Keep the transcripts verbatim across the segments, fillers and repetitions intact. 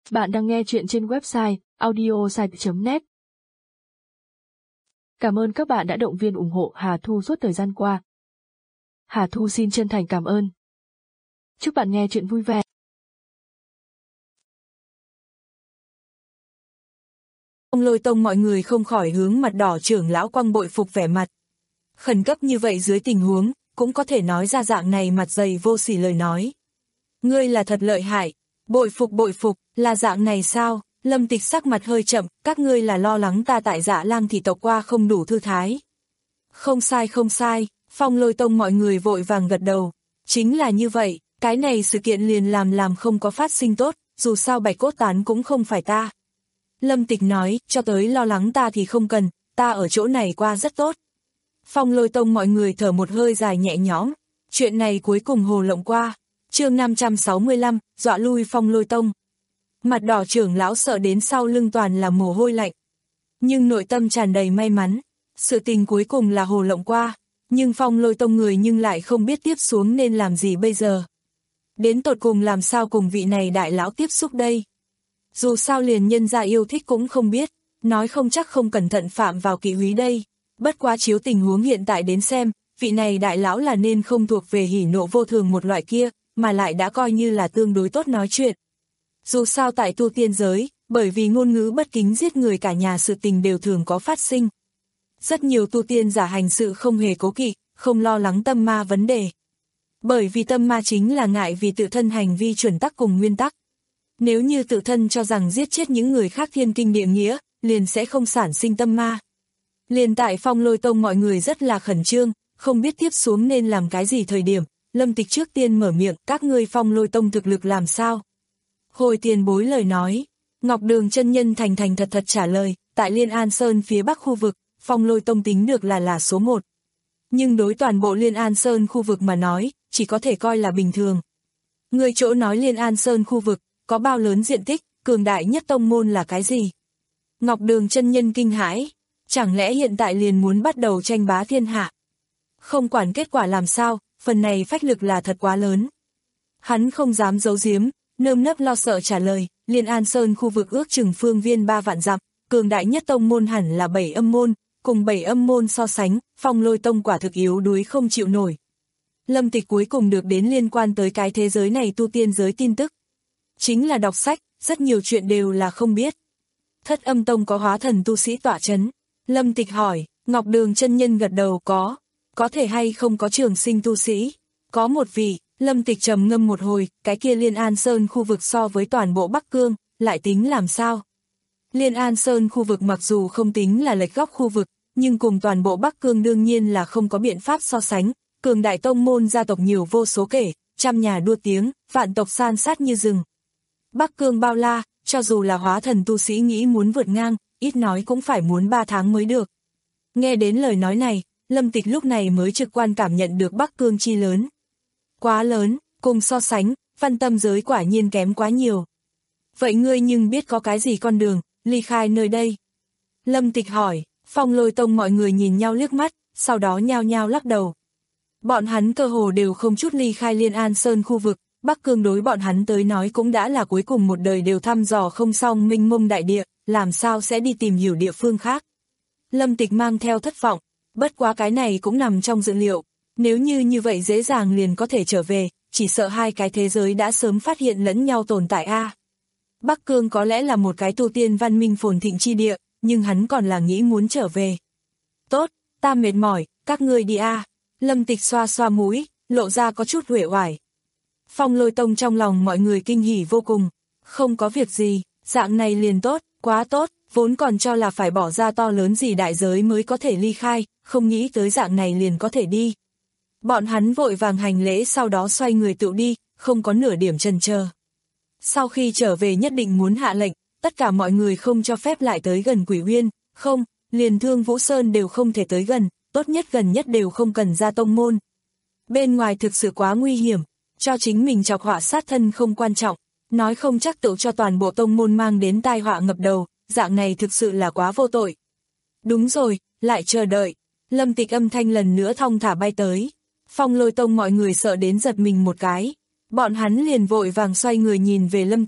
Bạn đang nghe chuyện trên website audiosite chấm net. Cảm ơn các bạn đã động viên ủng hộ Hà Thu suốt thời gian qua. Hà Thu xin chân thành cảm ơn. Chúc bạn nghe chuyện vui vẻ. Ông Lôi Tông mọi người không khỏi hướng mặt đỏ trưởng lão Quang bội phục vẻ mặt. Khẩn cấp như vậy dưới tình huống, cũng có thể nói ra dạng này mặt dày vô sỉ lời nói. Ngươi là thật lợi hại, bội phục bội phục, là dạng này sao? Lâm Tịch sắc mặt hơi chậm, các ngươi là lo lắng ta tại Dạ Lang thị tộc qua không đủ thư thái. Không sai không sai, Phong Lôi Tông mọi người vội vàng gật đầu. Chính là như vậy, cái này sự kiện liền làm làm không có phát sinh tốt, dù sao Bạch Cốt Tán cũng không phải ta. Lâm Tịch nói, cho tới lo lắng ta thì không cần, ta ở chỗ này qua rất tốt. Phong Lôi Tông mọi người thở một hơi dài nhẹ nhõm, chuyện này cuối cùng hồ lộng qua. Chương năm trăm sáu mươi lăm, dọa lui Phong Lôi Tông. Mặt đỏ trưởng lão sợ đến sau lưng toàn là mồ hôi lạnh. Nhưng nội tâm tràn đầy may mắn, sự tình cuối cùng là hồ lộng qua, nhưng Phong Lôi Tông người nhưng lại không biết tiếp xuống nên làm gì bây giờ. Đến tột cùng làm sao cùng vị này đại lão tiếp xúc đây? Dù sao liền nhân gia yêu thích cũng không biết, nói không chắc không cẩn thận phạm vào kỵ húy đây. Bất quá chiếu tình huống hiện tại đến xem, vị này đại lão là nên không thuộc về hỉ nộ vô thường một loại kia, mà lại đã coi như là tương đối tốt nói chuyện. Dù sao tại tu tiên giới, bởi vì ngôn ngữ bất kính giết người cả nhà sự tình đều thường có phát sinh. Rất nhiều tu tiên giả hành sự không hề cố kỵ, không lo lắng tâm ma vấn đề. Bởi vì tâm ma chính là ngại vì tự thân hành vi chuẩn tắc cùng nguyên tắc. Nếu như tự thân cho rằng giết chết những người khác thiên kinh địa nghĩa, liền sẽ không sản sinh tâm ma. Liền tại Phong Lôi Tông mọi người rất là khẩn trương, không biết tiếp xuống nên làm cái gì thời điểm. Lâm Tịch trước tiên mở miệng, các ngươi Phong Lôi Tông thực lực làm sao? Hồi tiền bối lời nói, Ngọc Đường chân nhân thành thành thật thật trả lời, tại Liên An Sơn phía bắc khu vực, Phong Lôi Tông tính được là là số một. Nhưng đối toàn bộ Liên An Sơn khu vực mà nói, chỉ có thể coi là bình thường. Người chỗ nói Liên An Sơn khu vực, có bao lớn diện tích, cường đại nhất tông môn là cái gì? Ngọc Đường chân nhân kinh hãi, chẳng lẽ hiện tại liền muốn bắt đầu tranh bá thiên hạ? Không quản kết quả làm sao, phần này phách lực là thật quá lớn. Hắn không dám giấu giếm, nơm nấp lo sợ trả lời, Liên An Sơn khu vực ước chừng phương viên ba vạn dặm, cường đại nhất tông môn hẳn là bảy âm môn, cùng bảy âm môn so sánh, Phong Lôi Tông quả thực yếu đuối không chịu nổi. Lâm Tịch cuối cùng được đến liên quan tới cái thế giới này tu tiên giới tin tức. Chính là đọc sách, rất nhiều chuyện đều là không biết. Thất Âm Tông có hóa thần tu sĩ tọa chấn. Lâm Tịch hỏi, Ngọc Đường chân nhân gật đầu có. Có thể hay không có trường sinh tu sĩ? Có một vị. Lâm Tịch trầm ngâm một hồi, cái kia Liên An Sơn khu vực so với toàn bộ Bắc Cương, lại tính làm sao? Liên An Sơn khu vực mặc dù không tính là lệch góc khu vực, nhưng cùng toàn bộ Bắc Cương đương nhiên là không có biện pháp so sánh, cường đại tông môn gia tộc nhiều vô số kể, trăm nhà đua tiếng, vạn tộc san sát như rừng. Bắc Cương bao la, cho dù là hóa thần tu sĩ nghĩ muốn vượt ngang, ít nói cũng phải muốn ba tháng mới được. Nghe đến lời nói này, Lâm Tịch lúc này mới trực quan cảm nhận được Bắc Cương chi lớn. Quá lớn, cùng so sánh, văn tâm giới quả nhiên kém quá nhiều. Vậy ngươi nhưng biết có cái gì con đường, ly khai nơi đây? Lâm Tịch hỏi, Phong Lôi Tông mọi người nhìn nhau liếc mắt, sau đó nhao nhao lắc đầu. Bọn hắn cơ hồ đều không chút ly khai Liên An Sơn khu vực, Bắc Cương đối bọn hắn tới nói cũng đã là cuối cùng một đời đều thăm dò không xong mênh mông đại địa, làm sao sẽ đi tìm hiểu địa phương khác. Lâm Tịch mang theo thất vọng, bất quá cái này cũng nằm trong dự liệu. Nếu như như vậy dễ dàng liền có thể trở về, chỉ sợ hai cái thế giới đã sớm phát hiện lẫn nhau tồn tại a. À. Bắc Cương có lẽ là một cái tu tiên văn minh phồn thịnh chi địa, nhưng hắn còn là nghĩ muốn trở về. Tốt, ta mệt mỏi, các ngươi đi a. À. Lâm Tịch xoa xoa mũi, lộ ra có chút uể oải. Phong Lôi Tông trong lòng mọi người kinh hỉ vô cùng, không có việc gì, dạng này liền tốt, quá tốt, vốn còn cho là phải bỏ ra to lớn gì đại giới mới có thể ly khai, không nghĩ tới dạng này liền có thể đi. Bọn hắn vội vàng hành lễ sau đó xoay người tự đi, không có nửa điểm chần chờ. Sau khi trở về nhất định muốn hạ lệnh, tất cả mọi người không cho phép lại tới gần Quỷ Uyên, không, liền Thương Vũ Sơn đều không thể tới gần, tốt nhất gần nhất đều không cần ra tông môn. Bên ngoài thực sự quá nguy hiểm, cho chính mình chọc họa sát thân không quan trọng, nói không chắc tự cho toàn bộ tông môn mang đến tai họa ngập đầu, dạng này thực sự là quá vô tội. Đúng rồi, lại chờ đợi, Lâm Tịch âm thanh lần nữa thong thả bay tới. Phong Lôi Tông mọi người sợ đến giật mình một cái, bọn hắn liền vội vàng xoay người nhìn về Lâm Tịch,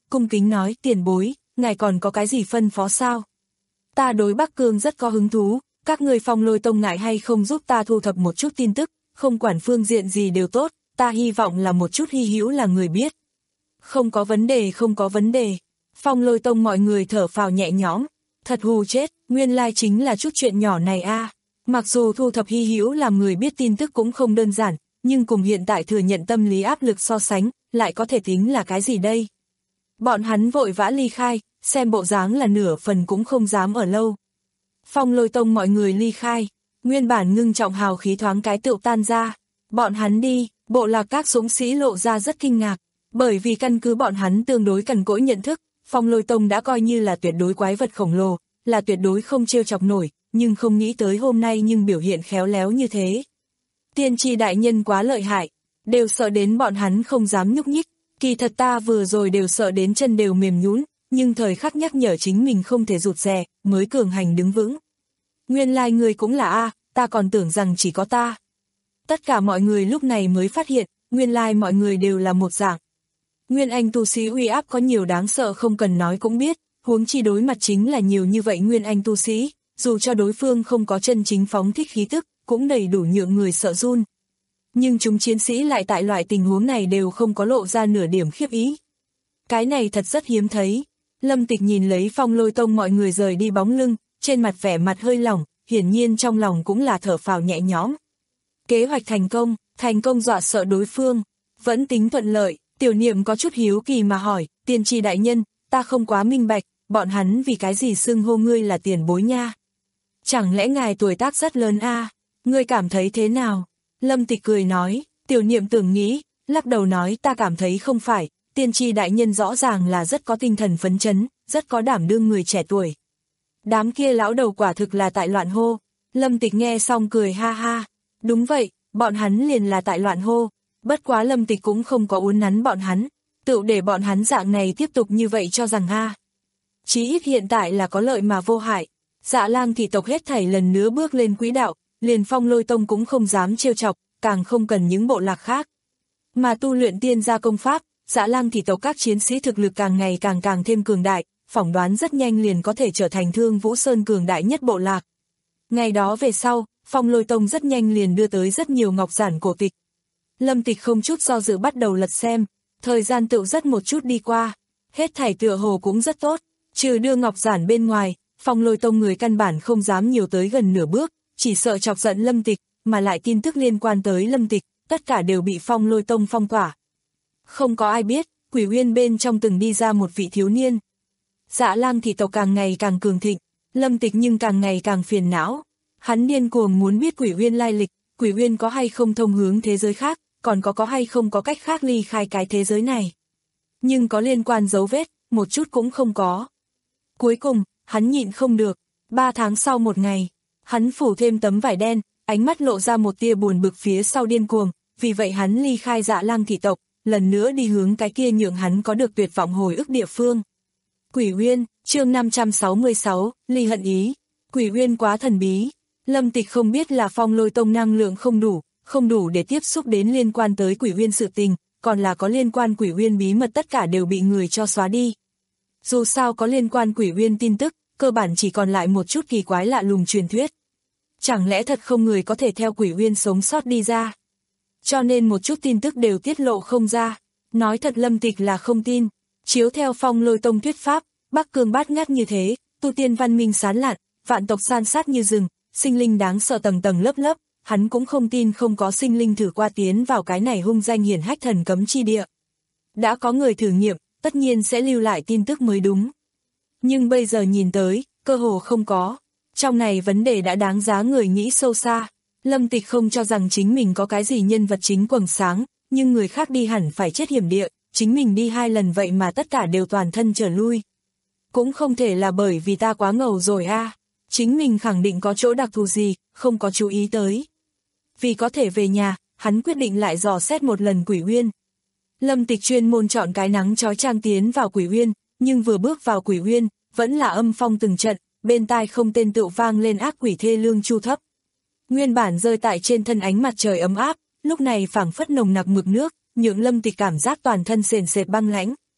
cung kính nói, tiền bối, ngài còn có cái gì phân phó sao? Ta đối Bắc Cương rất có hứng thú, các người Phong Lôi Tông ngại hay không giúp ta thu thập một chút tin tức, không quản phương diện gì đều tốt, ta hy vọng là một chút hy hữu là người biết. Không có vấn đề, không có vấn đề. Phong Lôi Tông mọi người thở phào nhẹ nhõm, thật hù chết, nguyên lai chính là chút chuyện nhỏ này a. Mặc dù thu thập hy hữu làm người biết tin tức cũng không đơn giản, nhưng cùng hiện tại thừa nhận tâm lý áp lực so sánh, lại có thể tính là cái gì đây? Bọn hắn vội vã ly khai, xem bộ dáng là nửa phần cũng không dám ở lâu. Phong Lôi Tông mọi người ly khai, nguyên bản ngưng trọng hào khí thoáng cái tựu tan ra. Bọn hắn đi, bộ lạc các dũng sĩ lộ ra rất kinh ngạc, bởi vì căn cứ bọn hắn tương đối cằn cỗi nhận thức, Phong Lôi Tông đã coi như là tuyệt đối quái vật khổng lồ, là tuyệt đối không trêu chọc nổi, nhưng không nghĩ tới hôm nay nhưng biểu hiện khéo léo như thế. Tiên tri đại nhân quá lợi hại, đều sợ đến bọn hắn không dám nhúc nhích, kỳ thật ta vừa rồi đều sợ đến chân đều mềm nhũn, nhưng thời khắc nhắc nhở chính mình không thể rụt rè, mới cường hành đứng vững. Nguyên lai người cũng là A, ta còn tưởng rằng chỉ có ta. Tất cả mọi người lúc này mới phát hiện, nguyên lai mọi người đều là một dạng. Nguyên Anh tu sĩ uy áp có nhiều đáng sợ không cần nói cũng biết, huống chi đối mặt chính là nhiều như vậy Nguyên Anh tu sĩ, dù cho đối phương không có chân chính phóng thích khí tức, cũng đầy đủ nhượng người sợ run. Nhưng chúng chiến sĩ lại tại loại tình huống này đều không có lộ ra nửa điểm khiếp ý. Cái này thật rất hiếm thấy. Lâm Tịch nhìn lấy Phong Lôi Tông mọi người rời đi bóng lưng, trên mặt vẻ mặt hơi lỏng, hiển nhiên trong lòng cũng là thở phào nhẹ nhõm. Kế hoạch thành công, thành công dọa sợ đối phương, vẫn tính thuận lợi. Tiểu Niệm có chút hiếu kỳ mà hỏi, tiên tri đại nhân, ta không quá minh bạch, bọn hắn vì cái gì xưng hô ngươi là tiền bối nha? Chẳng lẽ ngài tuổi tác rất lớn a? À? Ngươi cảm thấy thế nào? Lâm Tịch cười nói, Tiểu Niệm tưởng nghĩ, lắc đầu nói ta cảm thấy không phải, tiên tri đại nhân rõ ràng là rất có tinh thần phấn chấn, rất có đảm đương người trẻ tuổi. Đám kia lão đầu quả thực là tại loạn hô. Lâm Tịch nghe xong cười ha ha, đúng vậy, bọn hắn liền là tại loạn hô. Bất quá Lâm Tịch cũng không có uốn nắn bọn hắn, tự để bọn hắn dạng này tiếp tục như vậy cho rằng ha. Chí ít hiện tại là có lợi mà vô hại. Dạ Lang thị tộc hết thảy lần nữa bước lên quỹ đạo, liền Phong Lôi Tông cũng không dám trêu chọc, càng không cần những bộ lạc khác. Mà tu luyện tiên gia công pháp, Dạ Lang thị tộc các chiến sĩ thực lực càng ngày càng càng thêm cường đại, phỏng đoán rất nhanh liền có thể trở thành Thương Vũ Sơn cường đại nhất bộ lạc. Ngày đó về sau, Phong Lôi Tông rất nhanh liền đưa tới rất nhiều ngọc giản cổ tịch. Lâm Tịch không chút do dự bắt đầu lật xem, thời gian tựu rất một chút đi qua, hết thảy tựa hồ cũng rất tốt, trừ đưa ngọc giản bên ngoài, Phong Lôi Tông người căn bản không dám nhiều tới gần nửa bước, chỉ sợ chọc giận Lâm Tịch, mà lại tin tức liên quan tới Lâm Tịch, tất cả đều bị Phong Lôi Tông phong tỏa. Không có ai biết, Quỷ Uyên bên trong từng đi ra một vị thiếu niên. Dạ Lang thị tộc càng ngày càng cường thịnh, Lâm Tịch nhưng càng ngày càng phiền não, hắn điên cuồng muốn biết Quỷ Uyên lai lịch, Quỷ Uyên có hay không thông hướng thế giới khác, còn có có hay không có cách khác ly khai cái thế giới này. Nhưng có liên quan dấu vết, một chút cũng không có. Cuối cùng, hắn nhịn không được, ba tháng sau một ngày, hắn phủ thêm tấm vải đen, ánh mắt lộ ra một tia buồn bực phía sau điên cuồng, vì vậy hắn ly khai Dạ Lang thị tộc, lần nữa đi hướng cái kia nhượng hắn có được tuyệt vọng hồi ức địa phương. Quỷ Uyên, chương năm trăm sáu mươi sáu, ly hận ý. Quỷ Uyên quá thần bí, Lâm Tịch không biết là Phong Lôi Tông năng lượng không đủ, không đủ để tiếp xúc đến liên quan tới Quỷ Uyên sự tình, còn là có liên quan Quỷ Uyên bí mật tất cả đều bị người cho xóa đi. Dù sao có liên quan Quỷ Uyên tin tức, cơ bản chỉ còn lại một chút kỳ quái lạ lùng truyền thuyết. Chẳng lẽ thật không người có thể theo Quỷ Uyên sống sót đi ra? Cho nên một chút tin tức đều tiết lộ không ra. Nói thật Lâm Tịch là không tin. Chiếu theo Phong Lôi Tông thuyết pháp, Bắc Cương bát ngát như thế, tu tiên văn minh sán lạn, vạn tộc san sát như rừng, sinh linh đáng sợ tầng tầng lớp lớp, hắn cũng không tin không có sinh linh thử qua tiến vào cái này hung danh hiển hách thần cấm chi địa. Đã có người thử nghiệm, tất nhiên sẽ lưu lại tin tức mới đúng. Nhưng bây giờ nhìn tới, cơ hồ không có. Trong này vấn đề đã đáng giá người nghĩ sâu xa. Lâm Tịch không cho rằng chính mình có cái gì nhân vật chính quầng sáng, nhưng người khác đi hẳn phải chết hiểm địa, chính mình đi hai lần vậy mà tất cả đều toàn thân trở lui. Cũng không thể là bởi vì ta quá ngầu rồi a, à. Chính mình khẳng định có chỗ đặc thù gì, không có chú ý tới. Vì có thể về nhà, hắn quyết định lại dò xét một lần Quỷ Uyên. Lâm Tịch chuyên môn chọn cái nắng chói chang tiến vào Quỷ Uyên, nhưng vừa bước vào Quỷ Uyên, vẫn là âm phong từng trận, bên tai không tên tựu vang lên ác quỷ thê lương chu thấp. Nguyên bản rơi tại trên thân ánh mặt trời ấm áp, lúc này phảng phất nồng nặc mực nước, nhượng Lâm Tịch cảm giác toàn thân sền sệt băng lãnh.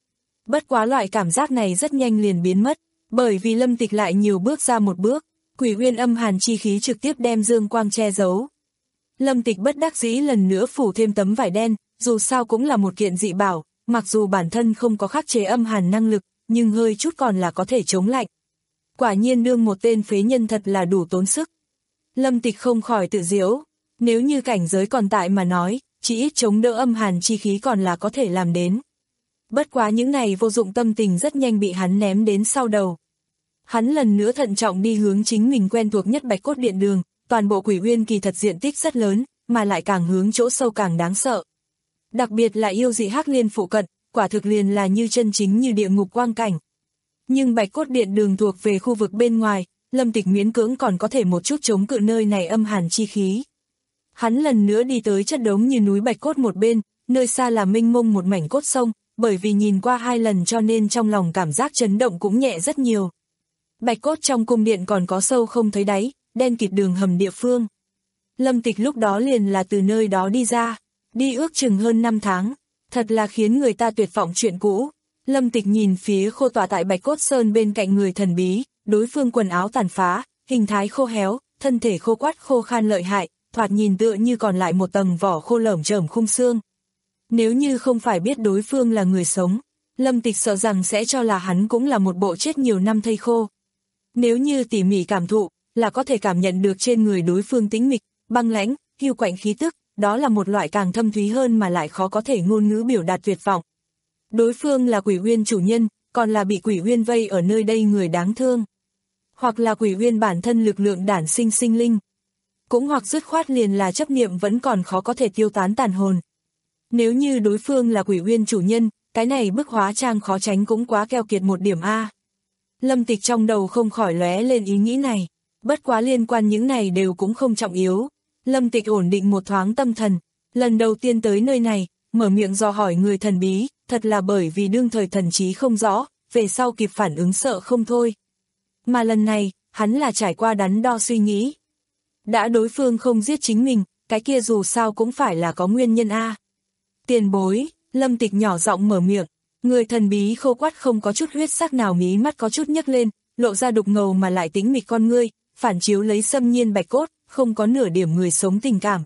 Bất quá loại cảm giác này rất nhanh liền biến mất, bởi vì Lâm Tịch lại nhiều bước ra một bước, Quỷ Uyên âm hàn chi khí trực tiếp đem dương quang che giấu. Lâm Tịch bất đắc dĩ lần nữa phủ thêm tấm vải đen, dù sao cũng là một kiện dị bảo, mặc dù bản thân không có khắc chế âm hàn năng lực, nhưng hơi chút còn là có thể chống lạnh. Quả nhiên đương một tên phế nhân thật là đủ tốn sức. Lâm Tịch không khỏi tự giễu, nếu như cảnh giới còn tại mà nói, chỉ ít chống đỡ âm hàn chi khí còn là có thể làm đến. Bất quá những này vô dụng tâm tình rất nhanh bị hắn ném đến sau đầu. Hắn lần nữa thận trọng đi hướng chính mình quen thuộc nhất Bạch Cốt Điện đường, toàn bộ Quỷ Uyên kỳ thật diện tích rất lớn, mà lại càng hướng chỗ sâu càng đáng sợ. Đặc biệt là yêu dị Hắc Liên phụ cận, quả thực liền là như chân chính như địa ngục quang cảnh. Nhưng Bạch Cốt Điện đường thuộc về khu vực bên ngoài, Lâm Tịch miễn cưỡng còn có thể một chút chống cự nơi này âm hàn chi khí. Hắn lần nữa đi tới chất đống như núi bạch cốt một bên, nơi xa là mênh mông một mảnh cốt sông, bởi vì nhìn qua hai lần cho nên trong lòng cảm giác chấn động cũng nhẹ rất nhiều. Bạch cốt trong cung điện còn có sâu không thấy đáy, đen kịt đường hầm địa phương. Lâm Tịch lúc đó liền là từ nơi đó đi ra, đi ước chừng hơn năm tháng, thật là khiến người ta tuyệt vọng chuyện cũ. Lâm Tịch nhìn phía khô tọa tại Bạch Cốt Sơn bên cạnh người thần bí, đối phương quần áo tàn phá, hình thái khô héo, thân thể khô quắt khô khan lợi hại, thoạt nhìn tựa như còn lại một tầng vỏ khô lởm chởm khung xương. Nếu như không phải biết đối phương là người sống, Lâm Tịch sợ rằng sẽ cho là hắn cũng là một bộ chết nhiều năm thây khô. Nếu như tỉ mỉ cảm thụ, là có thể cảm nhận được trên người đối phương tĩnh mịch, băng lãnh, hiu quạnh khí tức, đó là một loại càng thâm thúy hơn mà lại khó có thể ngôn ngữ biểu đạt tuyệt vọng. Đối phương là Quỷ Uyên chủ nhân, còn là bị Quỷ Uyên vây ở nơi đây người đáng thương. Hoặc là Quỷ Uyên bản thân lực lượng đản sinh sinh linh. Cũng hoặc dứt khoát liền là chấp niệm vẫn còn khó có thể tiêu tán tàn hồn. Nếu như đối phương là Quỷ Uyên chủ nhân, cái này bức hóa trang khó tránh cũng quá keo kiệt một điểm A. Lâm Tịch trong đầu không khỏi lóe lên ý nghĩ này, bất quá liên quan những này đều cũng không trọng yếu. Lâm Tịch ổn định một thoáng tâm thần, lần đầu tiên tới nơi này, mở miệng dò hỏi người thần bí, thật là bởi vì đương thời thần trí không rõ, về sau kịp phản ứng sợ không thôi. Mà lần này, hắn là trải qua đắn đo suy nghĩ. Đã đối phương không giết chính mình, cái kia dù sao cũng phải là có nguyên nhân A. Tiền bối, Lâm Tịch nhỏ giọng mở miệng, người thần bí khô quắt không có chút huyết sắc nào, mí mắt có chút nhấc lên, lộ ra đục ngầu mà lại tĩnh mịch con ngươi, phản chiếu lấy xâm nhiên bạch cốt, không có nửa điểm người sống tình cảm.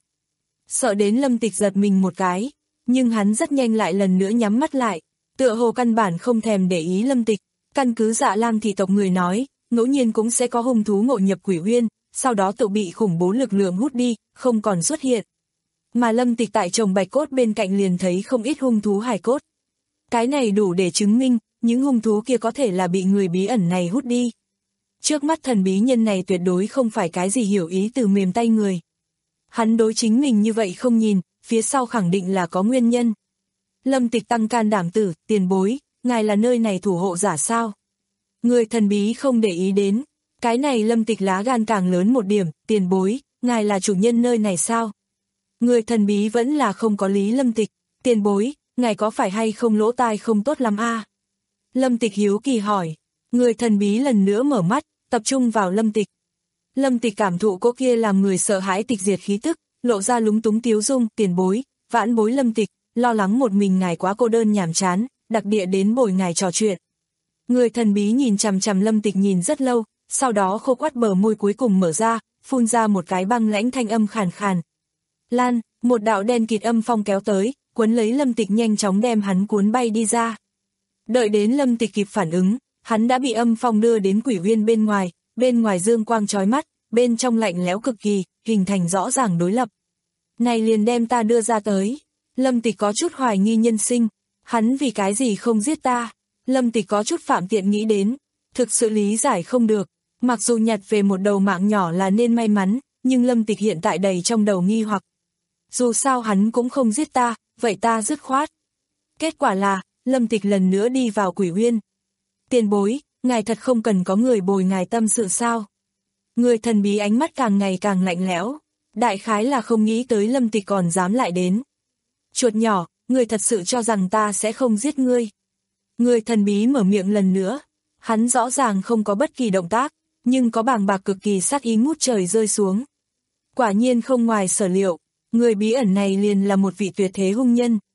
Sợ đến Lâm Tịch giật mình một cái, nhưng hắn rất nhanh lại lần nữa nhắm mắt lại, tựa hồ căn bản không thèm để ý Lâm Tịch, căn cứ Dạ Lam thị tộc người nói, ngẫu nhiên cũng sẽ có hung thú ngộ nhập Quỷ Uyên, sau đó tự bị khủng bố lực lượng hút đi, không còn xuất hiện. Mà Lâm Tịch tại chồng bạch cốt bên cạnh liền thấy không ít hung thú hài cốt. Cái này đủ để chứng minh, những hung thú kia có thể là bị người bí ẩn này hút đi. Trước mắt thần bí nhân này tuyệt đối không phải cái gì hiểu ý từ mềm tay người. Hắn đối chính mình như vậy không nhìn, phía sau khẳng định là có nguyên nhân. Lâm Tịch tăng can đảm tử, tiền bối, ngài là nơi này thủ hộ giả sao? Người thần bí không để ý đến. Cái này Lâm Tịch lá gan càng lớn một điểm, tiền bối, ngài là chủ nhân nơi này sao? Người thần bí vẫn là không có lý Lâm Tịch, tiền bối, ngài có phải hay không lỗ tai không tốt lắm a? Lâm Tịch hiếu kỳ hỏi, người thần bí lần nữa mở mắt, tập trung vào Lâm Tịch. Lâm Tịch cảm thụ cô kia làm người sợ hãi tịch diệt khí tức, lộ ra lúng túng tiếu dung, tiền bối, vãn bối Lâm Tịch, lo lắng một mình ngài quá cô đơn nhàm chán, đặc địa đến bồi ngài trò chuyện. Người thần bí nhìn chằm chằm Lâm Tịch nhìn rất lâu, sau đó khô quắt bờ môi cuối cùng mở ra, phun ra một cái băng lãnh thanh âm khàn khàn. Lan, một đạo đen kịt âm phong kéo tới, cuốn lấy Lâm Tịch nhanh chóng đem hắn cuốn bay đi ra. Đợi đến Lâm Tịch kịp phản ứng, hắn đã bị âm phong đưa đến Quỷ Uyên bên ngoài, bên ngoài dương quang chói mắt, bên trong lạnh lẽo cực kỳ, hình thành rõ ràng đối lập. Này liền đem ta đưa ra tới. Lâm Tịch có chút hoài nghi nhân sinh, hắn vì cái gì không giết ta? Lâm Tịch có chút phạm tiện nghĩ đến, thực sự lý giải không được, mặc dù nhặt về một đầu mạng nhỏ là nên may mắn, nhưng Lâm Tịch hiện tại đầy trong đầu nghi hoặc. Dù sao hắn cũng không giết ta, vậy ta dứt khoát. Kết quả là, Lâm Tịch lần nữa đi vào Quỷ Uyên. Tiền bối, ngài thật không cần có người bồi ngài tâm sự sao? Người thần bí ánh mắt càng ngày càng lạnh lẽo, đại khái là không nghĩ tới Lâm Tịch còn dám lại đến. Chuột nhỏ, người thật sự cho rằng ta sẽ không giết ngươi. Người thần bí mở miệng lần nữa, hắn rõ ràng không có bất kỳ động tác, nhưng có bàng bạc cực kỳ sát ý ngút trời rơi xuống. Quả nhiên không ngoài sở liệu, người bí ẩn này liền là một vị tuyệt thế hung nhân.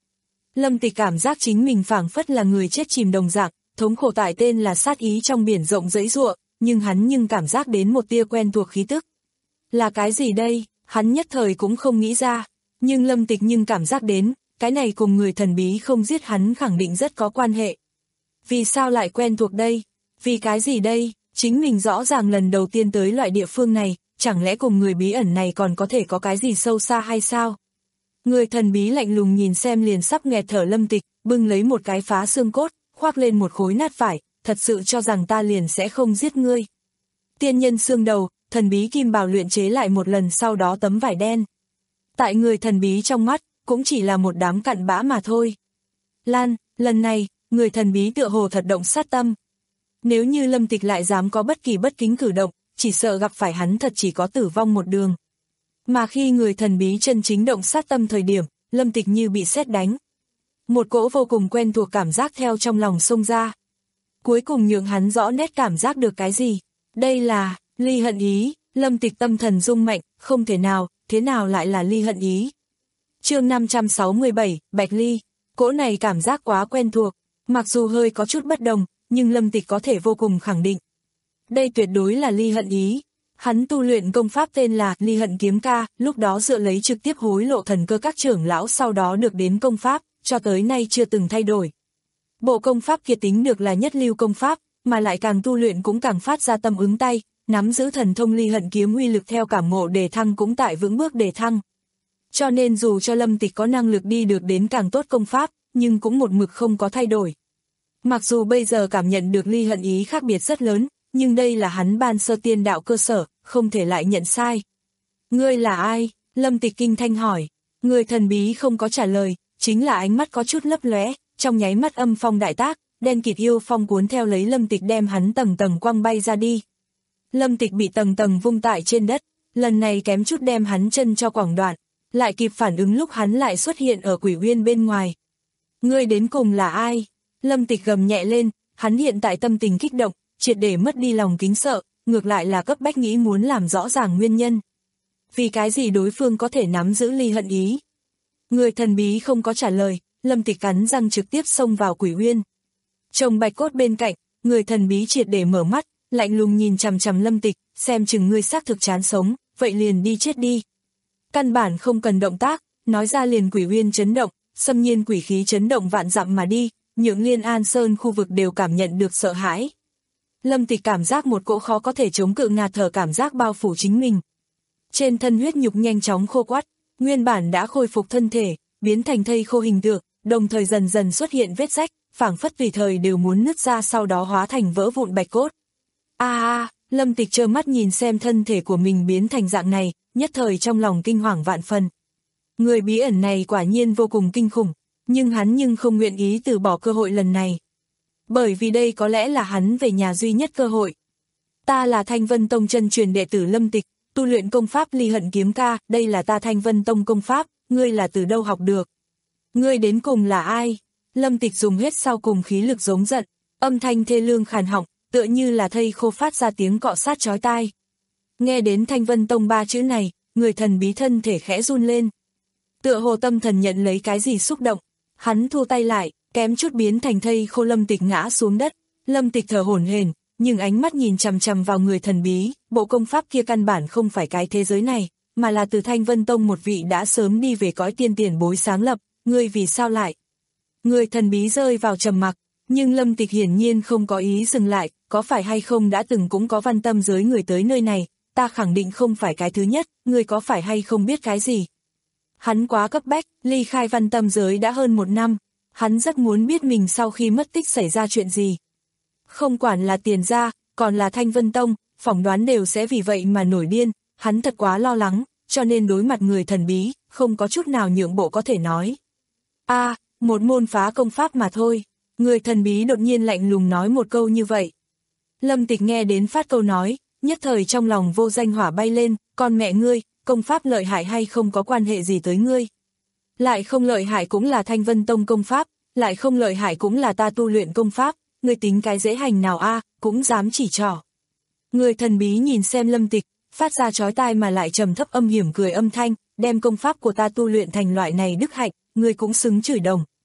Lâm Tịch cảm giác chính mình phảng phất là người chết chìm đồng dạng, thống khổ tại tên là sát ý trong biển rộng dãy giụa, nhưng hắn nhưng cảm giác đến một tia quen thuộc khí tức. Là cái gì đây? Hắn nhất thời cũng không nghĩ ra, nhưng Lâm Tịch nhưng cảm giác đến, cái này cùng người thần bí không giết hắn khẳng định rất có quan hệ. Vì sao lại quen thuộc đây? Vì cái gì đây? Chính mình rõ ràng lần đầu tiên tới loại địa phương này, chẳng lẽ cùng người bí ẩn này còn có thể có cái gì sâu xa hay sao? Người thần bí lạnh lùng nhìn xem liền sắp nghẹt thở Lâm Tịch, bưng lấy một cái phá xương cốt, khoác lên một khối nát vải, thật sự cho rằng ta liền sẽ không giết ngươi. Tiên nhân xương đầu, thần bí kim bào luyện chế lại một lần sau đó tấm vải đen. Tại người thần bí trong mắt, cũng chỉ là một đám cặn bã mà thôi. Lan, lần này, người thần bí tựa hồ thật động sát tâm. Nếu như Lâm Tịch lại dám có bất kỳ bất kính cử động, chỉ sợ gặp phải hắn thật chỉ có tử vong một đường. Mà khi người thần bí chân chính động sát tâm thời điểm, Lâm Tịch như bị sét đánh. Một cỗ vô cùng quen thuộc cảm giác theo trong lòng xông ra. Cuối cùng nhường hắn rõ nét cảm giác được cái gì. Đây là, ly hận ý, Lâm Tịch tâm thần rung mạnh, không thể nào, thế nào lại là ly hận ý. Chương năm trăm sáu mươi bảy, Bạch Ly, cỗ này cảm giác quá quen thuộc, mặc dù hơi có chút bất đồng, nhưng Lâm Tịch có thể vô cùng khẳng định. Đây tuyệt đối là ly hận ý. Hắn tu luyện công pháp tên là Ly Hận Kiếm Ca, lúc đó dựa lấy trực tiếp hối lộ thần cơ các trưởng lão sau đó được đến công pháp, cho tới nay chưa từng thay đổi. Bộ công pháp kia tính được là nhất lưu công pháp, mà lại càng tu luyện cũng càng phát ra tâm ứng tay, nắm giữ thần thông Ly Hận Kiếm uy lực theo cảm ngộ đề thăng cũng tại vững bước đề thăng. Cho nên dù cho Lâm Tịch có năng lực đi được đến càng tốt công pháp, nhưng cũng một mực không có thay đổi. Mặc dù bây giờ cảm nhận được ly hận ý khác biệt rất lớn, nhưng đây là hắn ban sơ tiên đạo cơ sở, không thể lại nhận sai. Ngươi là ai? Lâm Tịch kinh thanh hỏi. Người thần bí không có trả lời, chính là ánh mắt có chút lấp lóe, trong nháy mắt âm phong đại tác, đen kịt yêu phong cuốn theo lấy Lâm Tịch đem hắn tầng tầng quăng bay ra đi. Lâm Tịch bị tầng tầng vung tại trên đất, lần này kém chút đem hắn chân cho quẳng đoạn, lại kịp phản ứng lúc hắn lại xuất hiện ở Quỷ Uyên bên ngoài. Ngươi đến cùng là ai? Lâm Tịch gầm nhẹ lên, hắn hiện tại tâm tình kích động, triệt để mất đi lòng kính sợ, ngược lại là cấp bách nghĩ muốn làm rõ ràng nguyên nhân. Vì cái gì đối phương có thể nắm giữ ly hận ý? Người thần bí không có trả lời, Lâm Tịch cắn răng trực tiếp xông vào Quỷ Uyên. Chồng Bạch Cốt bên cạnh, người thần bí triệt để mở mắt, lạnh lùng nhìn chằm chằm Lâm Tịch, xem chừng ngươi xác thực chán sống, vậy liền đi chết đi. Căn bản không cần động tác, nói ra liền Quỷ Uyên chấn động, xâm nhiên quỷ khí chấn động vạn dặm mà đi, nhượng Liên An Sơn khu vực đều cảm nhận được sợ hãi. Lâm Tịch cảm giác một cỗ khó có thể chống cự ngạt thở cảm giác bao phủ chính mình. Trên thân huyết nhục nhanh chóng khô quắt, nguyên bản đã khôi phục thân thể, biến thành thây khô hình tượng, đồng thời dần dần xuất hiện vết rách, phảng phất tùy thời đều muốn nứt ra sau đó hóa thành vỡ vụn bạch cốt. A a, Lâm Tịch trơ mắt nhìn xem thân thể của mình biến thành dạng này, nhất thời trong lòng kinh hoàng vạn phần. Người bí ẩn này quả nhiên vô cùng kinh khủng, nhưng hắn nhưng không nguyện ý từ bỏ cơ hội lần này. Bởi vì đây có lẽ là hắn về nhà duy nhất cơ hội. Ta là Thanh Vân Tông chân truyền đệ tử Lâm Tịch, tu luyện công pháp Ly Hận Kiếm Ca, đây là ta Thanh Vân Tông công pháp, ngươi là từ đâu học được? Ngươi đến cùng là ai? Lâm Tịch dùng hết sau cùng khí lực giống giận, âm thanh thê lương khàn họng, tựa như là thây khô phát ra tiếng cọ sát chói tai. Nghe đến Thanh Vân Tông ba chữ này, người thần bí thân thể khẽ run lên. Tựa hồ tâm thần nhận lấy cái gì xúc động, hắn thu tay lại, kém chút biến thành thây khô. Lâm Tịch ngã xuống đất, Lâm Tịch thở hổn hển, nhưng ánh mắt nhìn chằm chằm vào người thần bí, bộ công pháp kia căn bản không phải cái thế giới này, mà là từ Thanh Vân Tông một vị đã sớm đi về cõi tiên tiền bối sáng lập, ngươi vì sao lại? Người thần bí rơi vào trầm mặc, nhưng Lâm Tịch hiển nhiên không có ý dừng lại, có phải hay không đã từng cũng có văn tâm giới người tới nơi này, ta khẳng định không phải cái thứ nhất, ngươi có phải hay không biết cái gì? Hắn quá cấp bách, ly khai văn tâm giới đã hơn một năm, hắn rất muốn biết mình sau khi mất tích xảy ra chuyện gì. Không quản là Tiền gia, còn là Thanh Vân Tông, phỏng đoán đều sẽ vì vậy mà nổi điên, hắn thật quá lo lắng, cho nên đối mặt người thần bí, không có chút nào nhượng bộ có thể nói. A, à, một môn phá công pháp mà thôi, người thần bí đột nhiên lạnh lùng nói một câu như vậy. Lâm Tịch nghe đến phát câu nói, nhất thời trong lòng vô danh hỏa bay lên, con mẹ ngươi, công pháp lợi hại hay không có quan hệ gì tới ngươi. Lại không lợi hại cũng là Thanh Vân Tông công pháp, lại không lợi hại cũng là ta tu luyện công pháp, ngươi tính cái dễ hành nào a, à, cũng dám chỉ trỏ. Người thần bí nhìn xem Lâm Tịch, phát ra chói tai mà lại trầm thấp âm hiểm cười âm thanh, đem công pháp của ta tu luyện thành loại này đức hạnh, ngươi cũng xứng chửi đồng.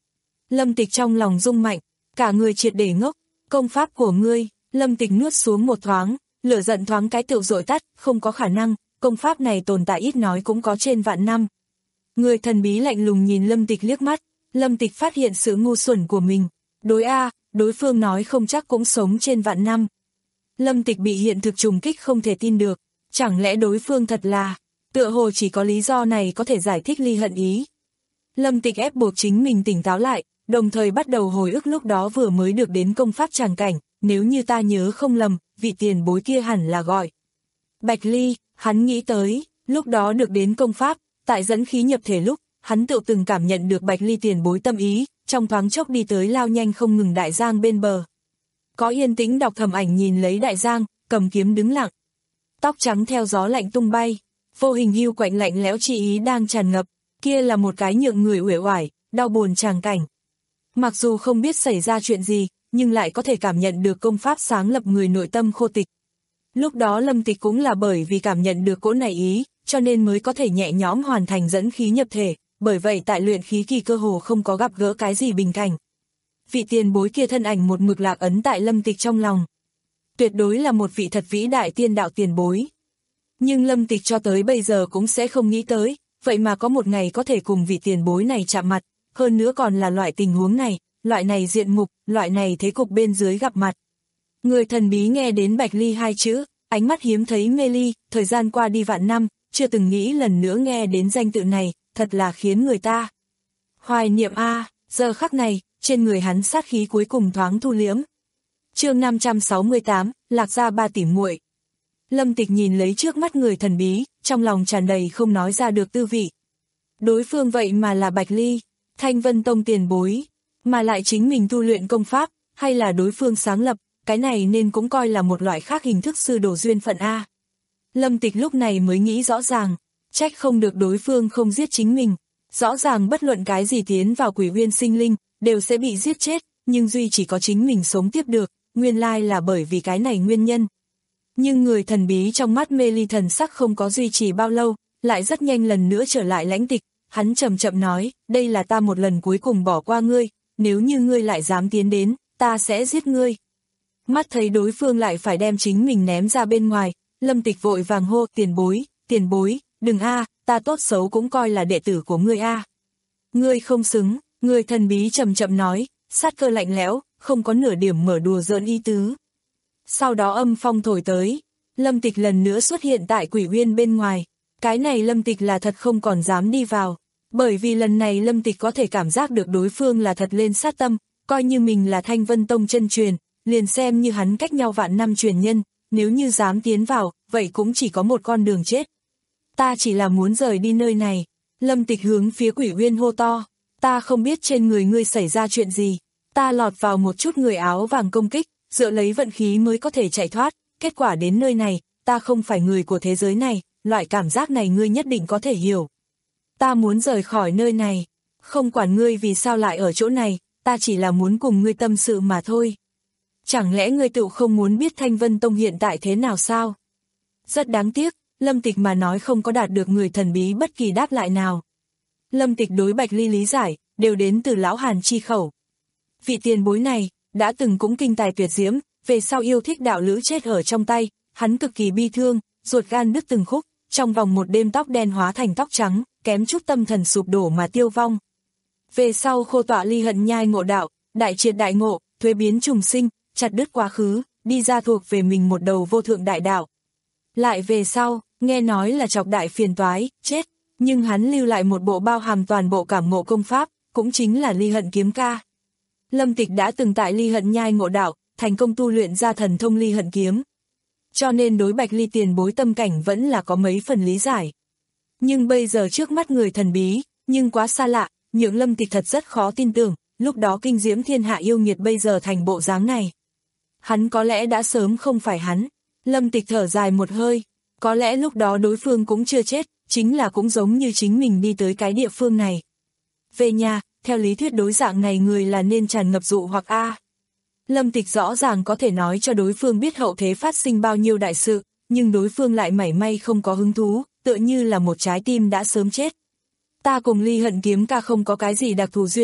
Lâm Tịch trong lòng rung mạnh, cả người triệt để ngốc, công pháp của ngươi, Lâm Tịch nuốt xuống một thoáng, lửa giận thoáng cái tựu dội tắt, không có khả năng, công pháp này tồn tại ít nói cũng có trên vạn năm. Người thần bí lạnh lùng nhìn Lâm Tịch liếc mắt, Lâm Tịch phát hiện sự ngu xuẩn của mình, đối a, đối phương nói không chắc cũng sống trên vạn năm. Lâm Tịch bị hiện thực trùng kích không thể tin được, chẳng lẽ đối phương thật là, tựa hồ chỉ có lý do này có thể giải thích ly hận ý. Lâm Tịch ép buộc chính mình tỉnh táo lại, đồng thời bắt đầu hồi ức lúc đó vừa mới được đến công pháp tràng cảnh, nếu như ta nhớ không lầm, vị tiền bối kia hẳn là gọi Bạch Ly, hắn nghĩ tới, lúc đó được đến công pháp, tại dẫn khí nhập thể lúc, hắn tự từng cảm nhận được Bạch Ly tiền bối tâm ý, trong thoáng chốc đi tới lao nhanh không ngừng đại giang bên bờ. Có yên tĩnh đọc thầm ảnh nhìn lấy đại giang, cầm kiếm đứng lặng. Tóc trắng theo gió lạnh tung bay, vô hình hưu quạnh lạnh lẽo chi ý đang tràn ngập, kia là một cái nhượng người uể oải, đau buồn tràng cảnh. Mặc dù không biết xảy ra chuyện gì, nhưng lại có thể cảm nhận được công pháp sáng lập người nội tâm khô tịch. Lúc đó Lâm Tịch cũng là bởi vì cảm nhận được cỗ này ý, cho nên mới có thể nhẹ nhõm hoàn thành dẫn khí nhập thể, bởi vậy tại luyện khí kỳ cơ hồ không có gặp gỡ cái gì bình cảnh. Vị tiền bối kia thân ảnh một mực lạc ấn tại Lâm Tịch trong lòng. Tuyệt đối là một vị thật vĩ đại tiên đạo tiền bối. Nhưng Lâm Tịch cho tới bây giờ cũng sẽ không nghĩ tới, vậy mà có một ngày có thể cùng vị tiền bối này chạm mặt, hơn nữa còn là loại tình huống này, loại này diện mục, loại này thế cục bên dưới gặp mặt. Người thần bí nghe đến Bạch Ly hai chữ, ánh mắt hiếm thấy mê ly, thời gian qua đi vạn năm, chưa từng nghĩ lần nữa nghe đến danh tự này, thật là khiến người ta hoài niệm a. Giờ khắc này, trên người hắn sát khí cuối cùng thoáng thu liếm. Chương năm trăm sáu mươi tám, Lạc gia ba tỷ muội. Lâm Tịch nhìn lấy trước mắt người thần bí, trong lòng tràn đầy không nói ra được tư vị. Đối phương vậy mà là Bạch Ly, Thanh Vân Tông tiền bối, mà lại chính mình tu luyện công pháp, hay là đối phương sáng lập, cái này nên cũng coi là một loại khác hình thức sư đồ duyên phận a. Lâm Tịch lúc này mới nghĩ rõ ràng, trách không được đối phương không giết chính mình, rõ ràng bất luận cái gì tiến vào quỷ uyên sinh linh, đều sẽ bị giết chết, nhưng duy chỉ có chính mình sống tiếp được, nguyên lai là bởi vì cái này nguyên nhân. Nhưng người thần bí trong mắt mê ly thần sắc không có duy trì bao lâu, lại rất nhanh lần nữa trở lại lãnh tịch, hắn chậm chậm nói, đây là ta một lần cuối cùng bỏ qua ngươi, nếu như ngươi lại dám tiến đến, ta sẽ giết ngươi. Mắt thấy đối phương lại phải đem chính mình ném ra bên ngoài, Lâm Tịch vội vàng hô, tiền bối, tiền bối, đừng a, ta tốt xấu cũng coi là đệ tử của ngươi a. Ngươi không xứng, người thần bí chậm chậm nói, sát cơ lạnh lẽo, không có nửa điểm mở đùa giỡn ý tứ. Sau đó âm phong thổi tới, Lâm Tịch lần nữa xuất hiện tại quỷ uyên bên ngoài, cái này Lâm Tịch là thật không còn dám đi vào, bởi vì lần này Lâm Tịch có thể cảm giác được đối phương là thật lên sát tâm, coi như mình là Thanh Vân Tông chân truyền, liền xem như hắn cách nhau vạn năm truyền nhân, nếu như dám tiến vào, vậy cũng chỉ có một con đường chết. Ta chỉ là muốn rời đi nơi này, Lâm Tịch hướng phía quỷ uyên hô to, ta không biết trên người ngươi xảy ra chuyện gì, ta lọt vào một chút người áo vàng công kích, dựa lấy vận khí mới có thể chạy thoát, kết quả đến nơi này, ta không phải người của thế giới này, loại cảm giác này ngươi nhất định có thể hiểu. Ta muốn rời khỏi nơi này, không quản ngươi vì sao lại ở chỗ này, ta chỉ là muốn cùng ngươi tâm sự mà thôi. Chẳng lẽ ngươi tự không muốn biết Thanh Vân Tông hiện tại thế nào sao? Rất đáng tiếc, Lâm Tịch mà nói không có đạt được người thần bí bất kỳ đáp lại nào. Lâm Tịch đối Bạch Ly lý giải, đều đến từ lão Hàn chi khẩu. Vị tiền bối này, đã từng cũng kinh tài tuyệt diễm, về sau yêu thích đạo lữ chết ở trong tay, hắn cực kỳ bi thương, ruột gan đứt từng khúc, trong vòng một đêm tóc đen hóa thành tóc trắng, kém chút tâm thần sụp đổ mà tiêu vong. Về sau khô tọa ly hận nhai ngộ đạo, đại triệt đại ngộ, thuế biến trùng sinh, chặt đứt quá khứ, đi ra thuộc về mình một đầu vô thượng đại đạo. Lại về sau, nghe nói là chọc đại phiền toái, chết, nhưng hắn lưu lại một bộ bao hàm toàn bộ cảm ngộ công pháp, cũng chính là ly hận kiếm ca. Lâm Tịch đã từng tại ly hận nhai ngộ đạo, thành công tu luyện ra thần thông ly hận kiếm. Cho nên đối Bạch Ly tiền bối tâm cảnh vẫn là có mấy phần lý giải. Nhưng bây giờ trước mắt người thần bí, nhưng quá xa lạ, nhượng Lâm Tịch thật rất khó tin tưởng, lúc đó kinh diễm thiên hạ yêu nghiệt bây giờ thành bộ dáng này. Hắn có lẽ đã sớm không phải hắn. Lâm Tịch thở dài một hơi, có lẽ lúc đó đối phương cũng chưa chết, chính là cũng giống như chính mình đi tới cái địa phương này. Về nhà, theo lý thuyết đối dạng này người là nên tràn ngập dụ hoặc A. Lâm Tịch rõ ràng có thể nói cho đối phương biết hậu thế phát sinh bao nhiêu đại sự, nhưng đối phương lại mảy may không có hứng thú, tựa như là một trái tim đã sớm chết. Ta cùng ly hận kiếm ca không có cái gì đặc thù duyên phận,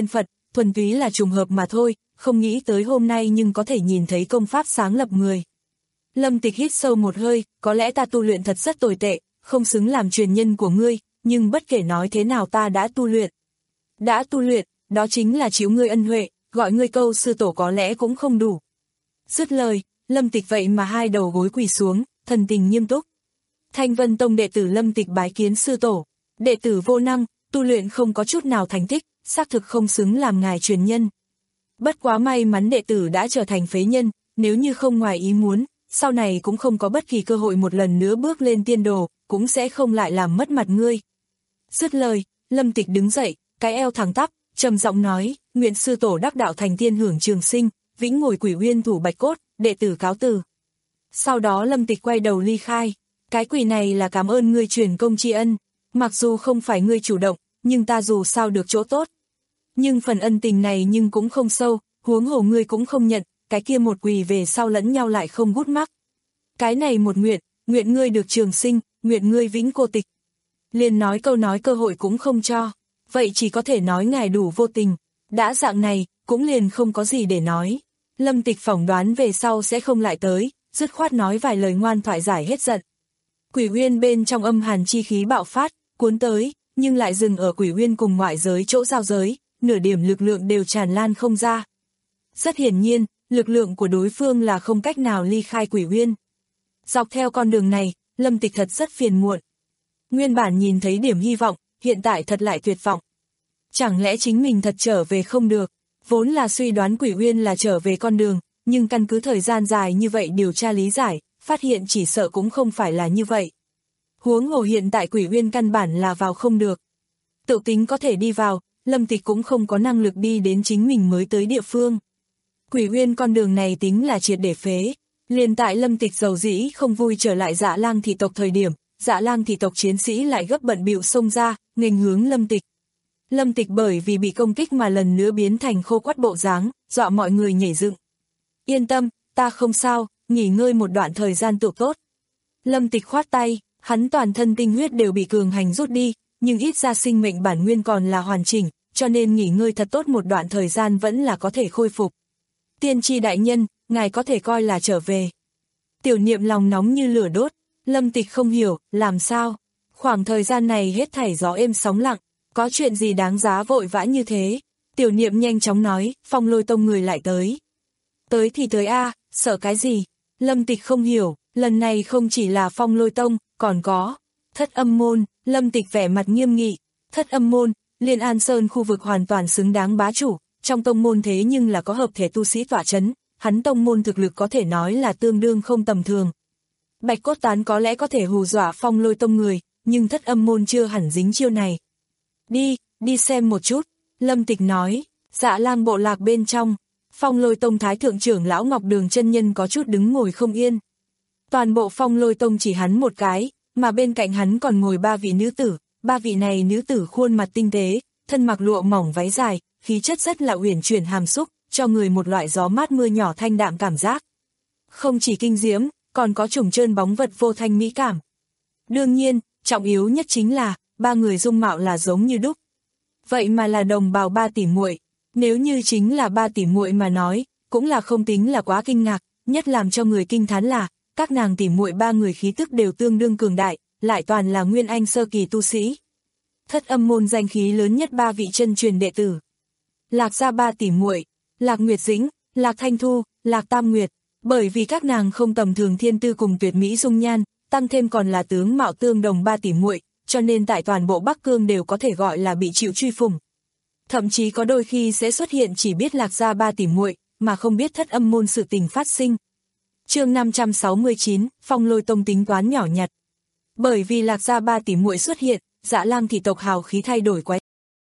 thuần túy là trùng hợp mà thôi, không nghĩ tới hôm nay nhưng có thể nhìn thấy công pháp sáng lập người. Lâm Tịch hít sâu một hơi, có lẽ ta tu luyện thật rất tồi tệ, không xứng làm truyền nhân của ngươi, nhưng bất kể nói thế nào ta đã tu luyện. Đã tu luyện, đó chính là chịu ngươi ân huệ, gọi ngươi câu sư tổ có lẽ cũng không đủ. Dứt lời, Lâm Tịch vậy mà hai đầu gối quỳ xuống, thần tình nghiêm túc. Thanh Vân Tông đệ tử Lâm Tịch bái kiến sư tổ, đệ tử vô năng, tu luyện không có chút nào thành tích, xác thực không xứng làm ngài truyền nhân. Bất quá may mắn đệ tử đã trở thành phế nhân, nếu như không ngoài ý muốn, sau này cũng không có bất kỳ cơ hội một lần nữa bước lên tiên đồ, cũng sẽ không lại làm mất mặt ngươi. Dứt lời, Lâm Tịch đứng dậy, cái eo thẳng tắp, trầm giọng nói, nguyện sư tổ đắc đạo thành tiên hưởng trường sinh, vĩnh ngồi quỷ uyên thủ bạch cốt, đệ tử cáo từ. Sau đó Lâm Tịch quay đầu ly khai, cái quỷ này là cảm ơn ngươi truyền công tri ân, mặc dù không phải ngươi chủ động, nhưng ta dù sao được chỗ tốt. Nhưng phần ân tình này nhưng cũng không sâu, huống hồ ngươi cũng không nhận, cái kia một quỳ về sau lẫn nhau lại không gút mắc. Cái này một nguyện, nguyện ngươi được trường sinh, nguyện ngươi vĩnh cô tịch. Liền nói câu nói cơ hội cũng không cho, vậy chỉ có thể nói ngài đủ vô tình, đã dạng này, cũng liền không có gì để nói. Lâm Tịch phỏng đoán về sau sẽ không lại tới, dứt khoát nói vài lời ngoan thoại giải hết giận. Quỷ uyên bên trong âm hàn chi khí bạo phát, cuốn tới, nhưng lại dừng ở quỷ uyên cùng ngoại giới chỗ giao giới, nửa điểm lực lượng đều tràn lan không ra. Rất hiển nhiên, lực lượng của đối phương là không cách nào ly khai quỷ uyên. Dọc theo con đường này, Lâm Tịch thật rất phiền muộn. Nguyên bản nhìn thấy điểm hy vọng, hiện tại thật lại tuyệt vọng. Chẳng lẽ chính mình thật trở về không được, vốn là suy đoán quỷ uyên là trở về con đường, nhưng căn cứ thời gian dài như vậy điều tra lý giải, phát hiện chỉ sợ cũng không phải là như vậy. Huống hồ hiện tại quỷ uyên căn bản là vào không được. Tự tính có thể đi vào, Lâm Tịch cũng không có năng lực đi đến chính mình mới tới địa phương. Quỷ uyên con đường này tính là triệt để phế. Liền tại Lâm Tịch dầu dĩ không vui trở lại Dạ Lang thị tộc thời điểm, Dạ Lang thị tộc chiến sĩ lại gấp bận bịu xông ra, nghênh hướng Lâm Tịch. Lâm Tịch bởi vì bị công kích mà lần nữa biến thành khô quắt bộ dáng, dọa mọi người nhảy dựng. Yên tâm, ta không sao, nghỉ ngơi một đoạn thời gian tựu tốt. Lâm Tịch khoát tay, hắn toàn thân tinh huyết đều bị cường hành rút đi, nhưng ít ra sinh mệnh bản nguyên còn là hoàn chỉnh, cho nên nghỉ ngơi thật tốt một đoạn thời gian vẫn là có thể khôi phục. Tiên tri đại nhân, ngài có thể coi là trở về. Tiểu Niệm lòng nóng như lửa đốt, Lâm Tịch không hiểu, làm sao? Khoảng thời gian này hết thảy gió êm sóng lặng, có chuyện gì đáng giá vội vã như thế? Tiểu Niệm nhanh chóng nói, Phong Lôi Tông người lại tới. Tới thì tới a, sợ cái gì? Lâm Tịch không hiểu, lần này không chỉ là Phong Lôi Tông, còn có Thất Âm Môn. Lâm Tịch vẻ mặt nghiêm nghị, Thất Âm Môn, Liên An Sơn khu vực hoàn toàn xứng đáng bá chủ, trong tông môn thế nhưng là có hợp thể tu sĩ tỏa chấn, hắn tông môn thực lực có thể nói là tương đương không tầm thường. Bạch Cốt Tán có lẽ có thể hù dọa Phong Lôi Tông người, nhưng Thất Âm Môn chưa hẳn dính chiêu này. Đi, đi xem một chút, Lâm Tịch nói. Dạ Lang bộ lạc bên trong, Phong Lôi Tông Thái Thượng trưởng lão Ngọc Đường chân nhân có chút đứng ngồi không yên. Toàn bộ Phong Lôi Tông chỉ hắn một cái, mà bên cạnh hắn còn ngồi ba vị nữ tử, ba vị này nữ tử khuôn mặt tinh tế, thân mặc lụa mỏng váy dài, khí chất rất là uyển chuyển hàm xúc, cho người một loại gió mát mưa nhỏ thanh đạm cảm giác. Không chỉ kinh diễm, còn có trùng trơn bóng vật vô thanh mỹ cảm. Đương nhiên, trọng yếu nhất chính là, ba người dung mạo là giống như đúc. Vậy mà là đồng bào ba tỷ muội, nếu như chính là ba tỷ muội mà nói, cũng là không tính là quá kinh ngạc, nhất làm cho người kinh thán là, các nàng tỷ muội ba người khí tức đều tương đương cường đại, lại toàn là nguyên anh sơ kỳ tu sĩ. Thất Âm Môn danh khí lớn nhất ba vị chân truyền đệ tử. Lạc gia ba tỷ muội, Lạc Nguyệt Dĩnh, Lạc Thanh Thu, Lạc Tam Nguyệt, bởi vì các nàng không tầm thường thiên tư cùng tuyệt mỹ dung nhan, tăng thêm còn là tướng mạo tương đồng ba tỷ muội, cho nên tại toàn bộ Bắc Cương đều có thể gọi là bị chịu truy phủng. Thậm chí có đôi khi sẽ xuất hiện chỉ biết Lạc gia ba tỷ muội, mà không biết Thất Âm Môn sự tình phát sinh. Chương năm trăm sáu mươi chín, Phong Lôi Tông tính toán nhỏ nhặt. Bởi vì Lạc gia ba tỷ muội xuất hiện, Dạ Lang thị tộc hào khí thay đổi quái.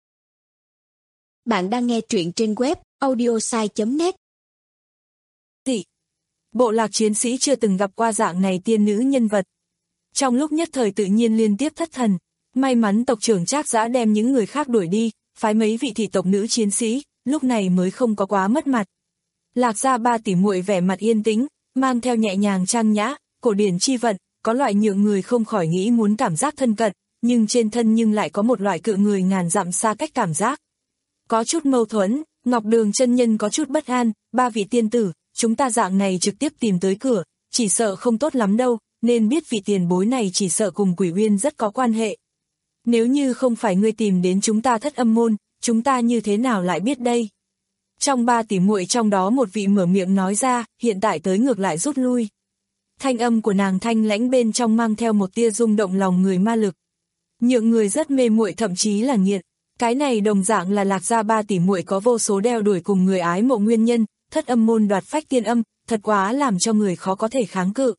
Bạn đang nghe truyện trên web audiosai chấm net. Dị. Bộ lạc chiến sĩ chưa từng gặp qua dạng này tiên nữ nhân vật. Trong lúc nhất thời tự nhiên liên tiếp thất thần, may mắn tộc trưởng Trác Dã đem những người khác đuổi đi, phái mấy vị thị tộc nữ chiến sĩ, lúc này mới không có quá mất mặt. Lạc gia ba tỷ muội vẻ mặt yên tĩnh, mang theo nhẹ nhàng trang nhã, cổ điển chi vận, có loại nhượng người không khỏi nghĩ muốn cảm giác thân cận, nhưng trên thân nhưng lại có một loại cự người ngàn dặm xa cách cảm giác. Có chút mâu thuẫn, Ngọc Đường chân nhân có chút bất an, ba vị tiên tử, chúng ta dạng này trực tiếp tìm tới cửa, chỉ sợ không tốt lắm đâu, nên biết vị tiền bối này chỉ sợ cùng Quỷ Uyên rất có quan hệ. Nếu như không phải ngươi tìm đến chúng ta Thất Âm môn, chúng ta như thế nào lại biết đây? Trong ba tỷ muội trong đó một vị mở miệng nói ra, hiện tại tới ngược lại rút lui. Thanh âm của nàng thanh lãnh bên trong mang theo một tia rung động lòng người ma lực. Nhượng người rất mê muội thậm chí là nghiện. Cái này đồng dạng là Lạc gia ba tỷ muội có vô số đeo đuổi cùng người ái mộ nguyên nhân, Thất Âm môn đoạt phách tiên âm, thật quá làm cho người khó có thể kháng cự.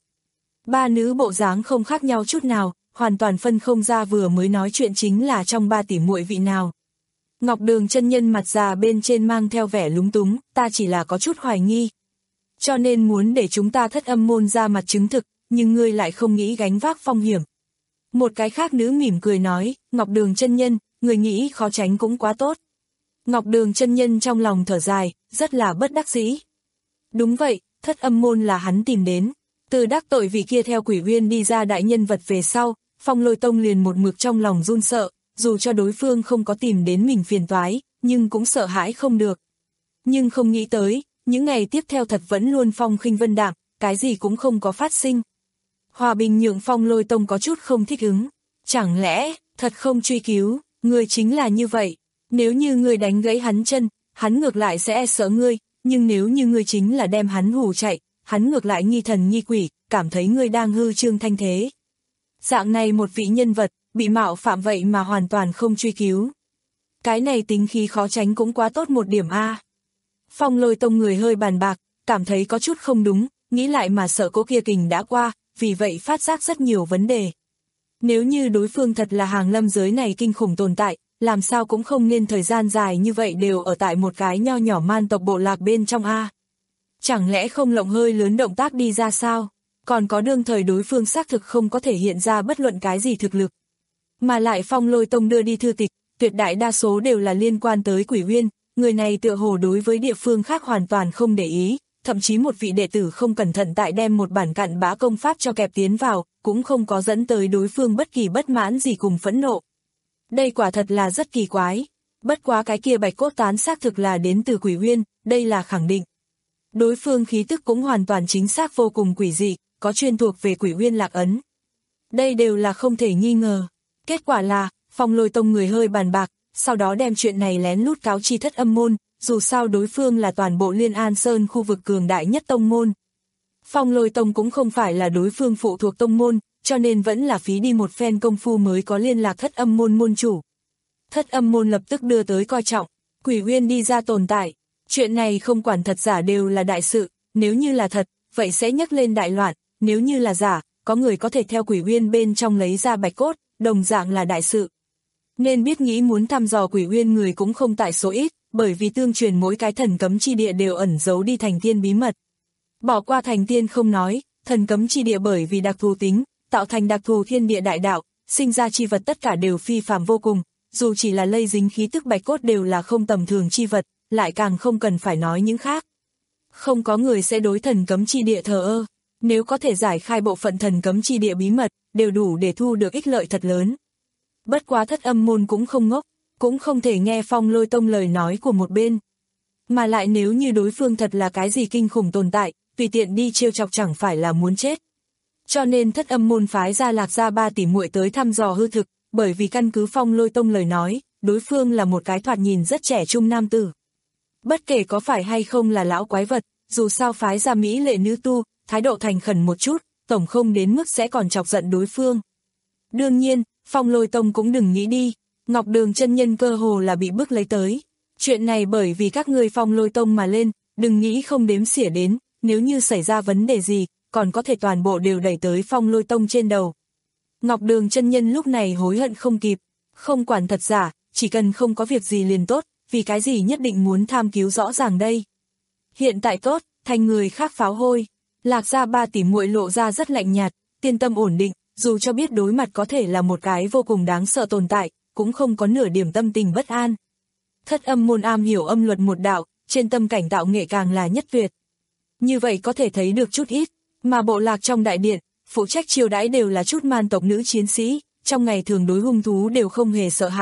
Ba nữ bộ dáng không khác nhau chút nào, hoàn toàn phân không ra vừa mới nói chuyện chính là trong ba tỷ muội vị nào. Ngọc Đường chân nhân mặt già bên trên mang theo vẻ lúng túng, ta chỉ là có chút hoài nghi. Cho nên muốn để chúng ta Thất Âm môn ra mặt chứng thực, nhưng ngươi lại không nghĩ gánh vác phong hiểm. Một cái khác nữ mỉm cười nói, Ngọc Đường chân nhân, người nghĩ khó tránh cũng quá tốt. Ngọc Đường chân nhân trong lòng thở dài, rất là bất đắc dĩ. Đúng vậy, Thất Âm môn là hắn tìm đến. Từ đắc tội vị kia theo Quỷ Uyên đi ra đại nhân vật về sau, Phong Lôi Tông liền một mực trong lòng run sợ, dù cho đối phương không có tìm đến mình phiền toái, nhưng cũng sợ hãi không được. Nhưng không nghĩ tới, những ngày tiếp theo thật vẫn luôn phong khinh vân đạm, cái gì cũng không có phát sinh. Hòa bình nhượng Phong Lôi Tông có chút không thích ứng. Chẳng lẽ, thật không truy cứu, ngươi chính là như vậy. Nếu như ngươi đánh gãy hắn chân, hắn ngược lại sẽ e sợ ngươi, nhưng nếu như ngươi chính là đem hắn hù chạy, hắn ngược lại nghi thần nghi quỷ, cảm thấy ngươi đang hư trương thanh thế. Dạng này một vị nhân vật, bị mạo phạm vậy mà hoàn toàn không truy cứu. Cái này tính khí khó tránh cũng quá tốt một điểm a. Phong Lôi Tông người hơi bàn bạc, cảm thấy có chút không đúng, nghĩ lại mà sợ cố kia kình đã qua, vì vậy phát giác rất nhiều vấn đề. Nếu như đối phương thật là hàng lâm giới này kinh khủng tồn tại, làm sao cũng không nên thời gian dài như vậy đều ở tại một cái nho nhỏ man tộc bộ lạc bên trong a. Chẳng lẽ không lộng hơi lớn động tác đi ra sao? Còn có đương thời đối phương xác thực không có thể hiện ra bất luận cái gì thực lực. Mà lại Phong Lôi Tông đưa đi thư tịch, tuyệt đại đa số đều là liên quan tới Quỷ Uyên, người này tựa hồ đối với địa phương khác hoàn toàn không để ý, thậm chí một vị đệ tử không cẩn thận tại đem một bản cặn bã công pháp cho kẹp tiến vào, cũng không có dẫn tới đối phương bất kỳ bất mãn gì cùng phẫn nộ. Đây quả thật là rất kỳ quái, bất quá cái kia bạch cốt tán xác thực là đến từ Quỷ Uyên, đây là khẳng định. Đối phương khí tức cũng hoàn toàn chính xác vô cùng quỷ dị, có chuyên thuộc về Quỷ Uyên lạc ấn. Đây đều là không thể nghi ngờ. Kết quả là, Phong Lôi Tông người hơi bàn bạc, sau đó đem chuyện này lén lút cáo chi Thất Âm môn, dù sao đối phương là toàn bộ Liên An Sơn khu vực cường đại nhất tông môn. Phong Lôi Tông cũng không phải là đối phương phụ thuộc tông môn, cho nên vẫn là phí đi một phen công phu mới có liên lạc Thất Âm môn môn chủ. Thất Âm môn lập tức đưa tới coi trọng, Quỷ Uyên đi ra tồn tại. Chuyện này không quản thật giả đều là đại sự, nếu như là thật, vậy sẽ nhắc lên đại loạn, nếu như là giả, có người có thể theo Quỷ Uyên bên trong lấy ra bạch cốt, đồng dạng là đại sự. Nên biết nghĩ muốn thăm dò Quỷ Uyên người cũng không tại số ít, bởi vì tương truyền mỗi cái thần cấm chi địa đều ẩn giấu đi thành tiên bí mật. Bỏ qua thành tiên không nói, thần cấm chi địa bởi vì đặc thù tính, tạo thành đặc thù thiên địa đại đạo, sinh ra chi vật tất cả đều phi phàm vô cùng, dù chỉ là lây dính khí tức bạch cốt đều là không tầm thường chi vật, lại càng không cần phải nói những khác. Không có người sẽ đối thần cấm chi địa thờ ơ, nếu có thể giải khai bộ phận thần cấm chi địa bí mật, đều đủ để thu được ích lợi thật lớn. Bất quá Thất Âm môn cũng không ngốc, cũng không thể nghe Phong Lôi Tông lời nói của một bên. Mà lại nếu như đối phương thật là cái gì kinh khủng tồn tại, tùy tiện đi trêu chọc chẳng phải là muốn chết. Cho nên Thất Âm môn phái ra Lạc gia ba tỷ muội tới thăm dò hư thực, bởi vì căn cứ Phong Lôi Tông lời nói, đối phương là một cái thoạt nhìn rất trẻ trung nam tử. Bất kể có phải hay không là lão quái vật, dù sao phái ra mỹ lệ nữ tu, thái độ thành khẩn một chút, tổng không đến mức sẽ còn chọc giận đối phương. Đương nhiên, Phong Lôi Tông cũng đừng nghĩ đi, Ngọc Đường chân nhân cơ hồ là bị bức lấy tới. Chuyện này bởi vì các ngươi Phong Lôi Tông mà lên, đừng nghĩ không đếm xỉa đến, nếu như xảy ra vấn đề gì, còn có thể toàn bộ đều đẩy tới Phong Lôi Tông trên đầu. Ngọc Đường chân nhân lúc này hối hận không kịp, không quản thật giả, chỉ cần không có việc gì liền tốt, vì cái gì nhất định muốn tham cứu rõ ràng đây. Hiện tại tốt, thành người khác pháo hôi, Lạc gia ba tỷ muội lộ ra rất lạnh nhạt, tiên tâm ổn định, dù cho biết đối mặt có thể là một cái vô cùng đáng sợ tồn tại, cũng không có nửa điểm tâm tình bất an. Thất Âm môn am hiểu âm luật một đạo, trên tâm cảnh tạo nghệ càng là nhất tuyệt. Như vậy có thể thấy được chút ít, mà bộ lạc trong đại điện, phụ trách chiêu đãi đều là chút man tộc nữ chiến sĩ, trong ngày thường đối hung thú đều không hề sợ hãi,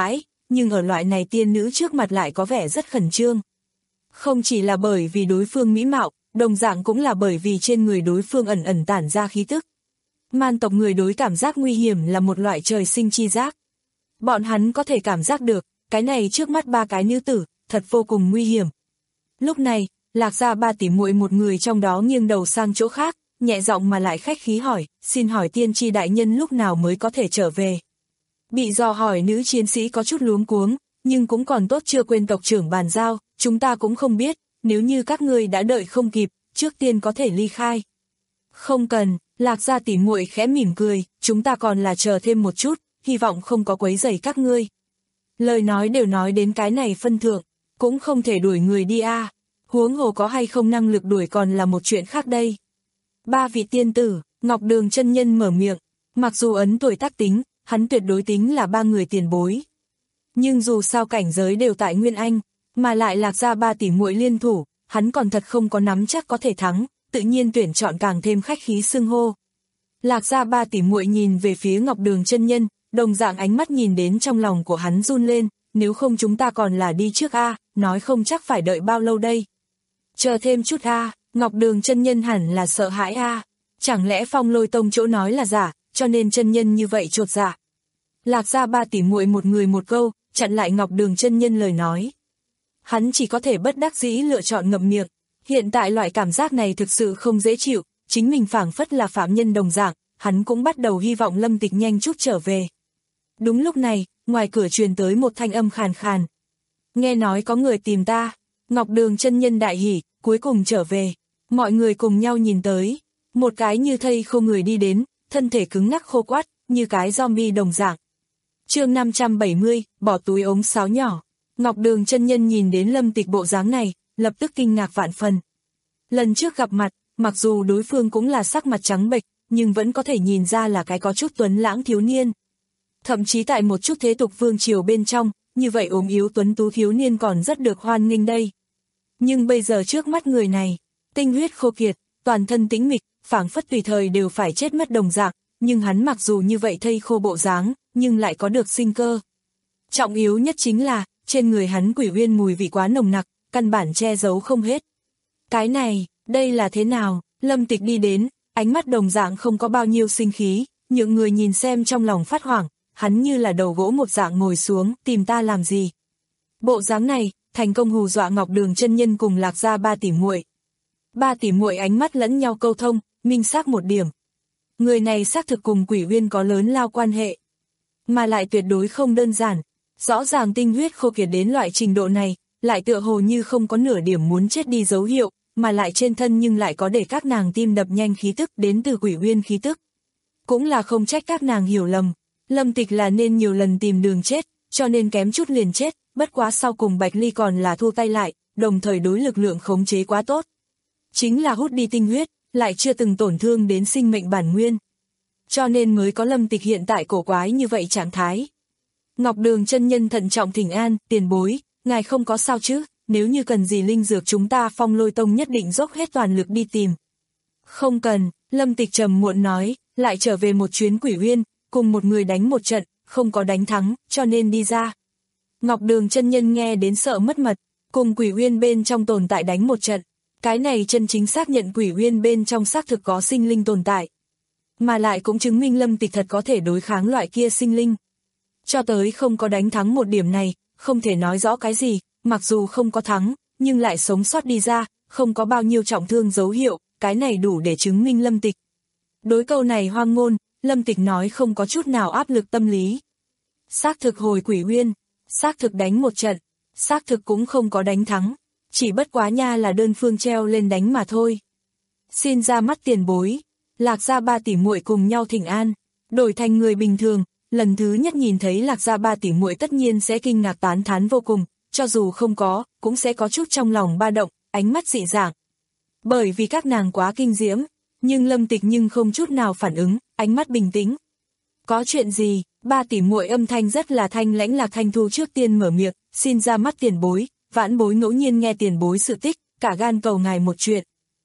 nhưng ở loại này tiên nữ trước mặt lại có vẻ rất khẩn trương. Không chỉ là bởi vì đối phương mỹ mạo, đồng dạng cũng là bởi vì trên người đối phương ẩn ẩn tản ra khí tức. Man tộc người đối cảm giác nguy hiểm là một loại trời sinh chi giác. Bọn hắn có thể cảm giác được, cái này trước mắt ba cái nữ tử, thật vô cùng nguy hiểm. Lúc này, Lạc Gia ba tỷ muội một người trong đó nghiêng đầu sang chỗ khác, nhẹ giọng mà lại khách khí hỏi, xin hỏi tiên tri đại nhân lúc nào mới có thể trở về. Bị dò hỏi nữ chiến sĩ có chút luống cuống, nhưng cũng còn tốt chưa quên tộc trưởng bàn giao, chúng ta cũng không biết, nếu như các ngươi đã đợi không kịp, trước tiên có thể ly khai. Không cần, Lạc Gia tỷ muội khẽ mỉm cười, chúng ta còn là chờ thêm một chút, hy vọng không có quấy rầy các ngươi. Lời nói đều nói đến cái này phân thượng, cũng không thể đuổi người đi a. À. Huống hồ có hay không năng lực đuổi còn là một chuyện khác đây. Ba vị tiên tử, Ngọc Đường chân nhân mở miệng, mặc dù ấn tuổi tác tính, hắn tuyệt đối tính là ba người tiền bối. Nhưng dù sao cảnh giới đều tại Nguyên Anh, mà lại Lạc Gia ba tỷ muội liên thủ, hắn còn thật không có nắm chắc có thể thắng, tự nhiên tuyển chọn càng thêm khách khí xưng hô. Lạc Gia ba tỷ muội nhìn về phía Ngọc Đường chân nhân, đồng dạng ánh mắt nhìn đến trong lòng của hắn run lên, nếu không chúng ta còn là đi trước a, nói không chắc phải đợi bao lâu đây. Chờ thêm chút a, Ngọc Đường chân nhân hẳn là sợ hãi a, chẳng lẽ Phong Lôi Tông chỗ nói là giả, cho nên chân nhân như vậy chột dạ. Lạc Gia ba tỷ muội một người một câu, chặn lại Ngọc Đường chân nhân lời nói. Hắn chỉ có thể bất đắc dĩ lựa chọn ngậm miệng, hiện tại loại cảm giác này thực sự không dễ chịu, chính mình phảng phất là phạm nhân đồng dạng, hắn cũng bắt đầu hy vọng Lâm Tịch nhanh chút trở về. Đúng lúc này, ngoài cửa truyền tới một thanh âm khàn khàn. Nghe nói có người tìm ta, Ngọc Đường chân nhân đại hỉ, cuối cùng trở về. Mọi người cùng nhau nhìn tới, một cái như thây khô người đi đến, thân thể cứng ngắc khô quắt, như cái zombie đồng dạng. Chương năm trăm bảy mươi, bỏ túi ống sáo nhỏ. Ngọc Đường chân nhân nhìn đến Lâm Tịch bộ dáng này, lập tức kinh ngạc vạn phần. Lần trước gặp mặt, mặc dù đối phương cũng là sắc mặt trắng bệch, nhưng vẫn có thể nhìn ra là cái có chút tuấn lãng thiếu niên. Thậm chí tại một chút thế tục vương triều bên trong, như vậy ốm yếu tuấn tú thiếu niên còn rất được hoan nghênh đây. Nhưng bây giờ trước mắt người này, tinh huyết khô kiệt, toàn thân tĩnh mịch, phảng phất tùy thời đều phải chết mất đồng dạng, nhưng hắn mặc dù như vậy thây khô bộ dáng, nhưng lại có được sinh cơ. Trọng yếu nhất chính là, trên người hắn quỷ uyên mùi vị quá nồng nặc, căn bản che giấu không hết. Cái này, đây là thế nào? Lâm Tịch đi đến, ánh mắt đồng dạng không có bao nhiêu sinh khí, những người nhìn xem trong lòng phát hoảng, hắn như là đầu gỗ một dạng ngồi xuống, tìm ta làm gì? Bộ dáng này, thành công hù dọa Ngọc Đường chân nhân cùng Lạc Gia ba tỷ muội. Ba tỷ muội ánh mắt lẫn nhau câu thông, minh xác một điểm. Người này xác thực cùng quỷ uyên có lớn lao quan hệ, mà lại tuyệt đối không đơn giản. Rõ ràng tinh huyết khô kiệt đến loại trình độ này, lại tựa hồ như không có nửa điểm muốn chết đi dấu hiệu, mà lại trên thân nhưng lại có để các nàng tim đập nhanh khí tức đến từ quỷ uyên khí tức. Cũng là không trách các nàng hiểu lầm, Lâm Tịch là nên nhiều lần tìm đường chết, cho nên kém chút liền chết, bất quá sau cùng Bạch Ly còn là thu tay lại, đồng thời đối lực lượng khống chế quá tốt. Chính là hút đi tinh huyết, lại chưa từng tổn thương đến sinh mệnh bản nguyên. Cho nên mới có Lâm Tịch hiện tại cổ quái như vậy trạng thái. Ngọc Đường chân nhân thận trọng thỉnh an, tiền bối, ngài không có sao chứ, nếu như cần gì linh dược chúng ta Phong Lôi Tông nhất định dốc hết toàn lực đi tìm. Không cần, Lâm Tịch trầm muộn nói, lại trở về một chuyến quỷ uyên, cùng một người đánh một trận, không có đánh thắng, cho nên đi ra. Ngọc Đường chân nhân nghe đến sợ mất mật, cùng quỷ uyên bên trong tồn tại đánh một trận, cái này chân chính xác nhận quỷ uyên bên trong xác thực có sinh linh tồn tại. Mà lại cũng chứng minh Lâm Tịch thật có thể đối kháng loại kia sinh linh. Cho tới không có đánh thắng một điểm này, không thể nói rõ cái gì, mặc dù không có thắng, nhưng lại sống sót đi ra, không có bao nhiêu trọng thương dấu hiệu, cái này đủ để chứng minh Lâm Tịch. Đối câu này hoang ngôn, Lâm Tịch nói không có chút nào áp lực tâm lý. Xác thực hồi quỷ uyên, xác thực đánh một trận, xác thực cũng không có đánh thắng, chỉ bất quá nha là đơn phương treo lên đánh mà thôi. Xin ra mắt tiền bối, Lạc Gia ba tỷ muội cùng nhau thỉnh an, đổi thành người bình thường. Lần thứ nhất nhìn thấy Lạc Gia ba tỷ muội tất nhiên sẽ kinh ngạc tán thán vô cùng, cho dù không có, cũng sẽ có chút trong lòng ba động, ánh mắt dị dạng. Bởi vì các nàng quá kinh diễm, nhưng Lâm Tịch nhưng không chút nào phản ứng, ánh mắt bình tĩnh. Có chuyện gì? Ba tỷ muội âm thanh rất là thanh lãnh. Lạc Thanh Thu trước tiên mở miệng, xin ra mắt tiền bối, vãn bối ngẫu nhiên nghe tiền bối sự tích, cả gan cầu ngài một chuyện.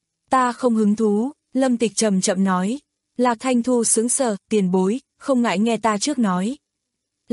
Ta không hứng thú, Lâm Tịch chậm chậm nói. Lạc Thanh Thu sững sờ, tiền bối, không ngại nghe ta trước nói. Lan,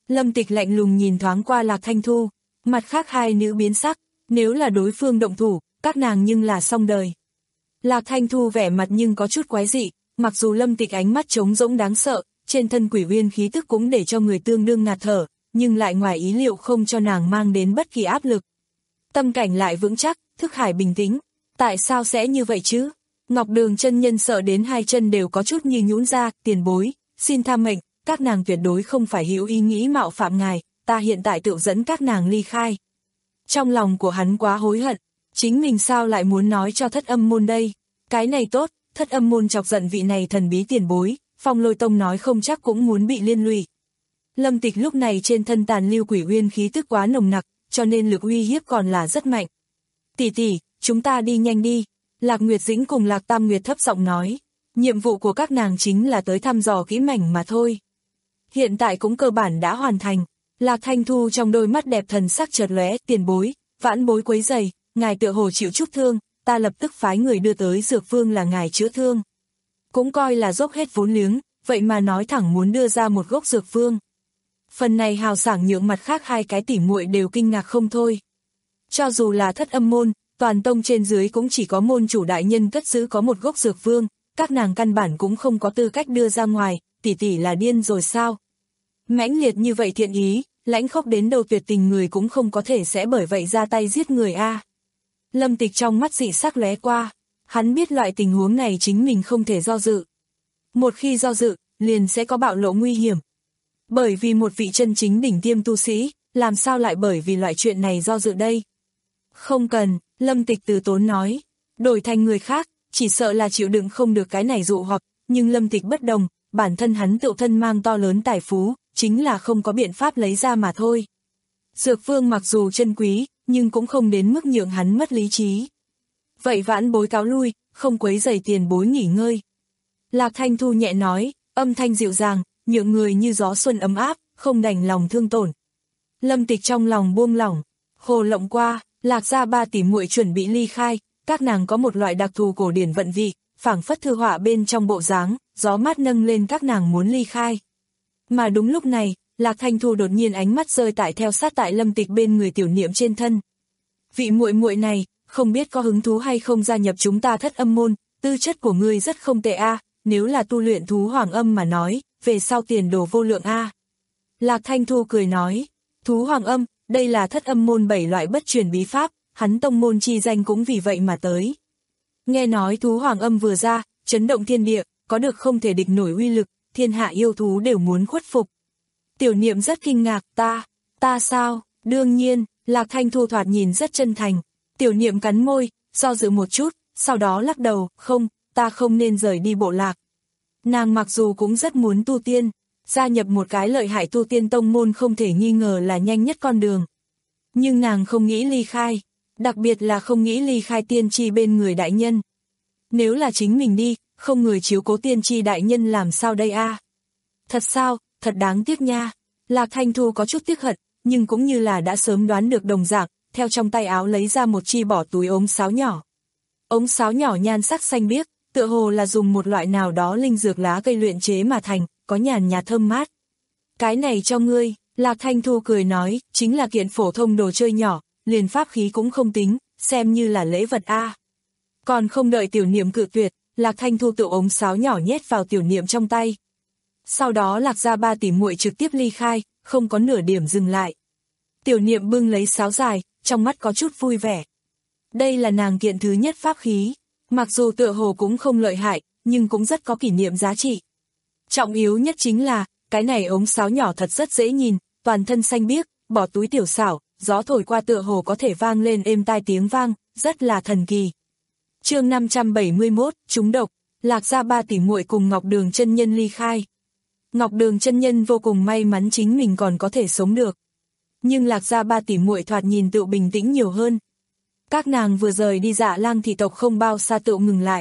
Lâm Tịch lạnh lùng nhìn thoáng qua Lạc Thanh Thu, mặt khác hai nữ biến sắc, nếu là đối phương động thủ, các nàng nhưng là xong đời. Lạc Thanh Thu vẻ mặt nhưng có chút quái dị, mặc dù Lâm Tịch ánh mắt trống rỗng đáng sợ, trên thân quỷ uyên khí tức cũng để cho người tương đương ngạt thở, nhưng lại ngoài ý liệu không cho nàng mang đến bất kỳ áp lực. Tâm cảnh lại vững chắc, thức hải bình tĩnh, tại sao sẽ như vậy chứ? Ngọc Đường chân nhân sợ đến hai chân đều có chút như nhũn ra, tiền bối, xin tha mệnh, các nàng tuyệt đối không phải hữu ý nghĩ mạo phạm ngài, ta hiện tại tự dẫn các nàng ly khai. Trong lòng của hắn quá hối hận, chính mình sao lại muốn nói cho Thất Âm môn đây, cái này tốt, Thất Âm môn chọc giận vị này thần bí tiền bối, Phong Lôi Tông nói không chắc cũng muốn bị liên lụy. Lâm Tịch lúc này trên thân tàn lưu quỷ uyên khí tức quá nồng nặc, cho nên lực uy hiếp còn là rất mạnh. Tỷ tỷ, chúng ta đi nhanh đi, Lạc Nguyệt Dĩnh cùng Lạc Tam Nguyệt thấp giọng nói, nhiệm vụ của các nàng chính là tới thăm dò kỹ mảnh mà thôi. Hiện tại cũng cơ bản đã hoàn thành, Lạc Thanh Thu trong đôi mắt đẹp thần sắc chợt lóe, tiền bối, vãn bối quấy rầy, ngài tựa hồ chịu chút thương, ta lập tức phái người đưa tới dược phương là ngài chữa thương. Cũng coi là dốc hết vốn liếng, vậy mà nói thẳng muốn đưa ra một gốc dược phương. Phần này hào sảng nhượng mặt khác hai cái tỉ muội đều kinh ngạc không thôi. Cho dù là Thất Âm môn, toàn tông trên dưới cũng chỉ có môn chủ đại nhân cất giữ có một gốc dược phương, các nàng căn bản cũng không có tư cách đưa ra ngoài, tỷ tỷ là điên rồi sao? Mãnh liệt như vậy thiện ý, lãnh khốc đến đầu tuyệt tình người cũng không có thể sẽ bởi vậy ra tay giết người a. Lâm Tịch trong mắt dị sắc lóe qua, hắn biết loại tình huống này chính mình không thể do dự. Một khi do dự, liền sẽ có bạo lộ nguy hiểm. Bởi vì một vị chân chính đỉnh tiêm tu sĩ, làm sao lại bởi vì loại chuyện này do dự đây? Không cần, Lâm Tịch từ tốn nói, đổi thành người khác, chỉ sợ là chịu đựng không được cái này dụ hoặc, nhưng Lâm Tịch bất đồng, bản thân hắn tự thân mang to lớn tài phú, chính là không có biện pháp lấy ra mà thôi. Dược phương mặc dù chân quý, nhưng cũng không đến mức nhượng hắn mất lý trí. Vậy vãn bối cáo lui, không quấy rầy tiền bối nghỉ ngơi. Lạc Thanh Thu nhẹ nói, âm thanh dịu dàng, nhượng người như gió xuân ấm áp, không đành lòng thương tổn. Lâm Tịch trong lòng buông lỏng, hồ lộng qua, Lạc gia ba tỷ muội chuẩn bị ly khai, các nàng có một loại đặc thù cổ điển vận vị, phảng phất thư họa bên trong bộ dáng, gió mát nâng lên các nàng muốn ly khai. Mà đúng lúc này, Lạc Thanh Thu đột nhiên ánh mắt rơi tại theo sát tại Lâm Tịch bên người tiểu niệm trên thân. Vị muội muội này, không biết có hứng thú hay không gia nhập chúng ta Thất Âm môn, tư chất của ngươi rất không tệ a, nếu là tu luyện thú hoàng âm mà nói, về sau tiền đồ vô lượng a. Lạc Thanh Thu cười nói, thú hoàng âm, đây là Thất Âm môn bảy loại bất truyền bí pháp, hắn tông môn chi danh cũng vì vậy mà tới. Nghe nói thú hoàng âm vừa ra, chấn động thiên địa, có được không thể địch nổi uy lực, thiên hạ yêu thú đều muốn khuất phục. Tiểu niệm rất kinh ngạc, ta, ta sao, đương nhiên, Lạc Thanh Thu thoạt nhìn rất chân thành, tiểu niệm cắn môi, do dự một chút, sau đó lắc đầu, không, ta không nên rời đi bộ lạc. Nàng mặc dù cũng rất muốn tu tiên, gia nhập một cái lợi hại tu tiên tông môn không thể nghi ngờ là nhanh nhất con đường. Nhưng nàng không nghĩ ly khai, đặc biệt là không nghĩ ly khai tiên tri bên người đại nhân. Nếu là chính mình đi, không người chiếu cố tiên tri đại nhân làm sao đây a? À? Thật sao, thật đáng tiếc nha. Lạc Thanh Thu có chút tiếc hận, nhưng cũng như là đã sớm đoán được đồng dạng, theo trong tay áo lấy ra một chi bỏ túi ống sáo nhỏ. Ống sáo nhỏ nhan sắc xanh biếc, tựa hồ là dùng một loại nào đó linh dược lá cây luyện chế mà thành, có nhàn nhạt thơm mát. Cái này cho ngươi, Lạc Thanh Thu cười nói, chính là kiện phổ thông đồ chơi nhỏ, liền pháp khí cũng không tính, xem như là lễ vật a. À. Còn không đợi tiểu niệm cự tuyệt, Lạc Thanh Thu tự ống sáo nhỏ nhét vào tiểu niệm trong tay. Sau đó Lạc gia ba tỷ muội trực tiếp ly khai, không có nửa điểm dừng lại. Tiểu niệm bưng lấy sáo dài, trong mắt có chút vui vẻ. Đây là nàng kiện thứ nhất pháp khí, mặc dù tựa hồ cũng không lợi hại, nhưng cũng rất có kỷ niệm giá trị. Trọng yếu nhất chính là, cái này ống sáo nhỏ thật rất dễ nhìn, toàn thân xanh biếc, bỏ túi tiểu xảo, gió thổi qua tựa hồ có thể vang lên êm tai tiếng vang, rất là thần kỳ. Chương năm trăm bảy mươi mốt, trúng độc, Lạc gia ba tỷ muội cùng Ngọc Đường chân nhân ly khai. Ngọc Đường chân nhân vô cùng may mắn chính mình còn có thể sống được. Nhưng Lạc gia ba tỷ muội thoạt nhìn tự bình tĩnh nhiều hơn. Các nàng vừa rời đi Dạ Lang thị tộc không bao xa tự ngừng lại.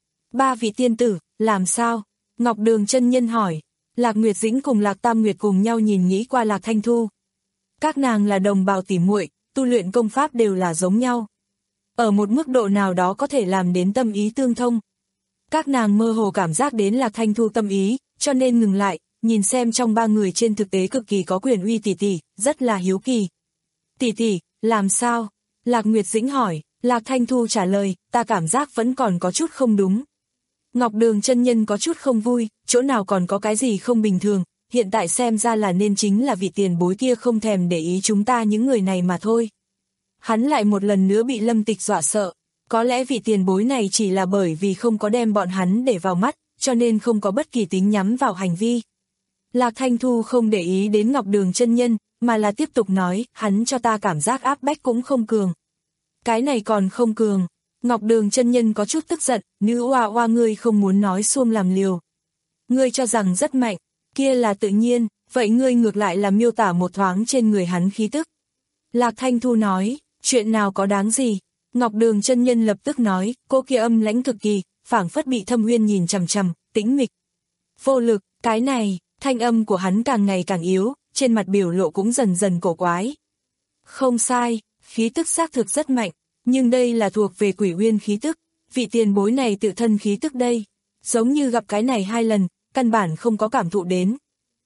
Ba vị tiên tử, làm sao? Ngọc Đường chân nhân hỏi. Lạc Nguyệt Dĩnh cùng Lạc Tam Nguyệt cùng nhau nhìn nghĩ qua Lạc Thanh Thu. Các nàng là đồng bào tỷ muội, tu luyện công pháp đều là giống nhau. Ở một mức độ nào đó có thể làm đến tâm ý tương thông. Các nàng mơ hồ cảm giác đến Lạc Thanh Thu tâm ý, cho nên ngừng lại, nhìn xem trong ba người trên thực tế cực kỳ có quyền uy tỷ tỷ, rất là hiếu kỳ. Tỷ tỷ, làm sao? Lạc Nguyệt Dĩnh hỏi, Lạc Thanh Thu trả lời, ta cảm giác vẫn còn có chút không đúng. Ngọc Đường chân nhân có chút không vui, chỗ nào còn có cái gì không bình thường, hiện tại xem ra là nên chính là vị tiền bối kia không thèm để ý chúng ta những người này mà thôi. Hắn lại một lần nữa bị Lâm Tịch dọa sợ, có lẽ vị tiền bối này chỉ là bởi vì không có đem bọn hắn để vào mắt, cho nên không có bất kỳ tính nhắm vào hành vi. Lạc Thanh Thu không để ý đến Ngọc Đường chân nhân, mà là tiếp tục nói, hắn cho ta cảm giác áp bách cũng không cường. Cái này còn không cường. Ngọc Đường chân nhân có chút tức giận, nữ oa oa ngươi không muốn nói xuông làm liều. Ngươi cho rằng rất mạnh, kia là tự nhiên, vậy ngươi ngược lại là miêu tả một thoáng trên người hắn khí tức. Lạc Thanh Thu nói, chuyện nào có đáng gì. Ngọc Đường chân nhân lập tức nói, cô kia âm lãnh cực kỳ, phảng phất bị Thâm Huyên nhìn chằm chằm, tĩnh mịch. Vô lực, cái này, thanh âm của hắn càng ngày càng yếu, trên mặt biểu lộ cũng dần dần cổ quái. Không sai, khí tức xác thực rất mạnh, nhưng đây là thuộc về Quỷ Uyên khí tức, vị tiền bối này tự thân khí tức đây, giống như gặp cái này hai lần, căn bản không có cảm thụ đến.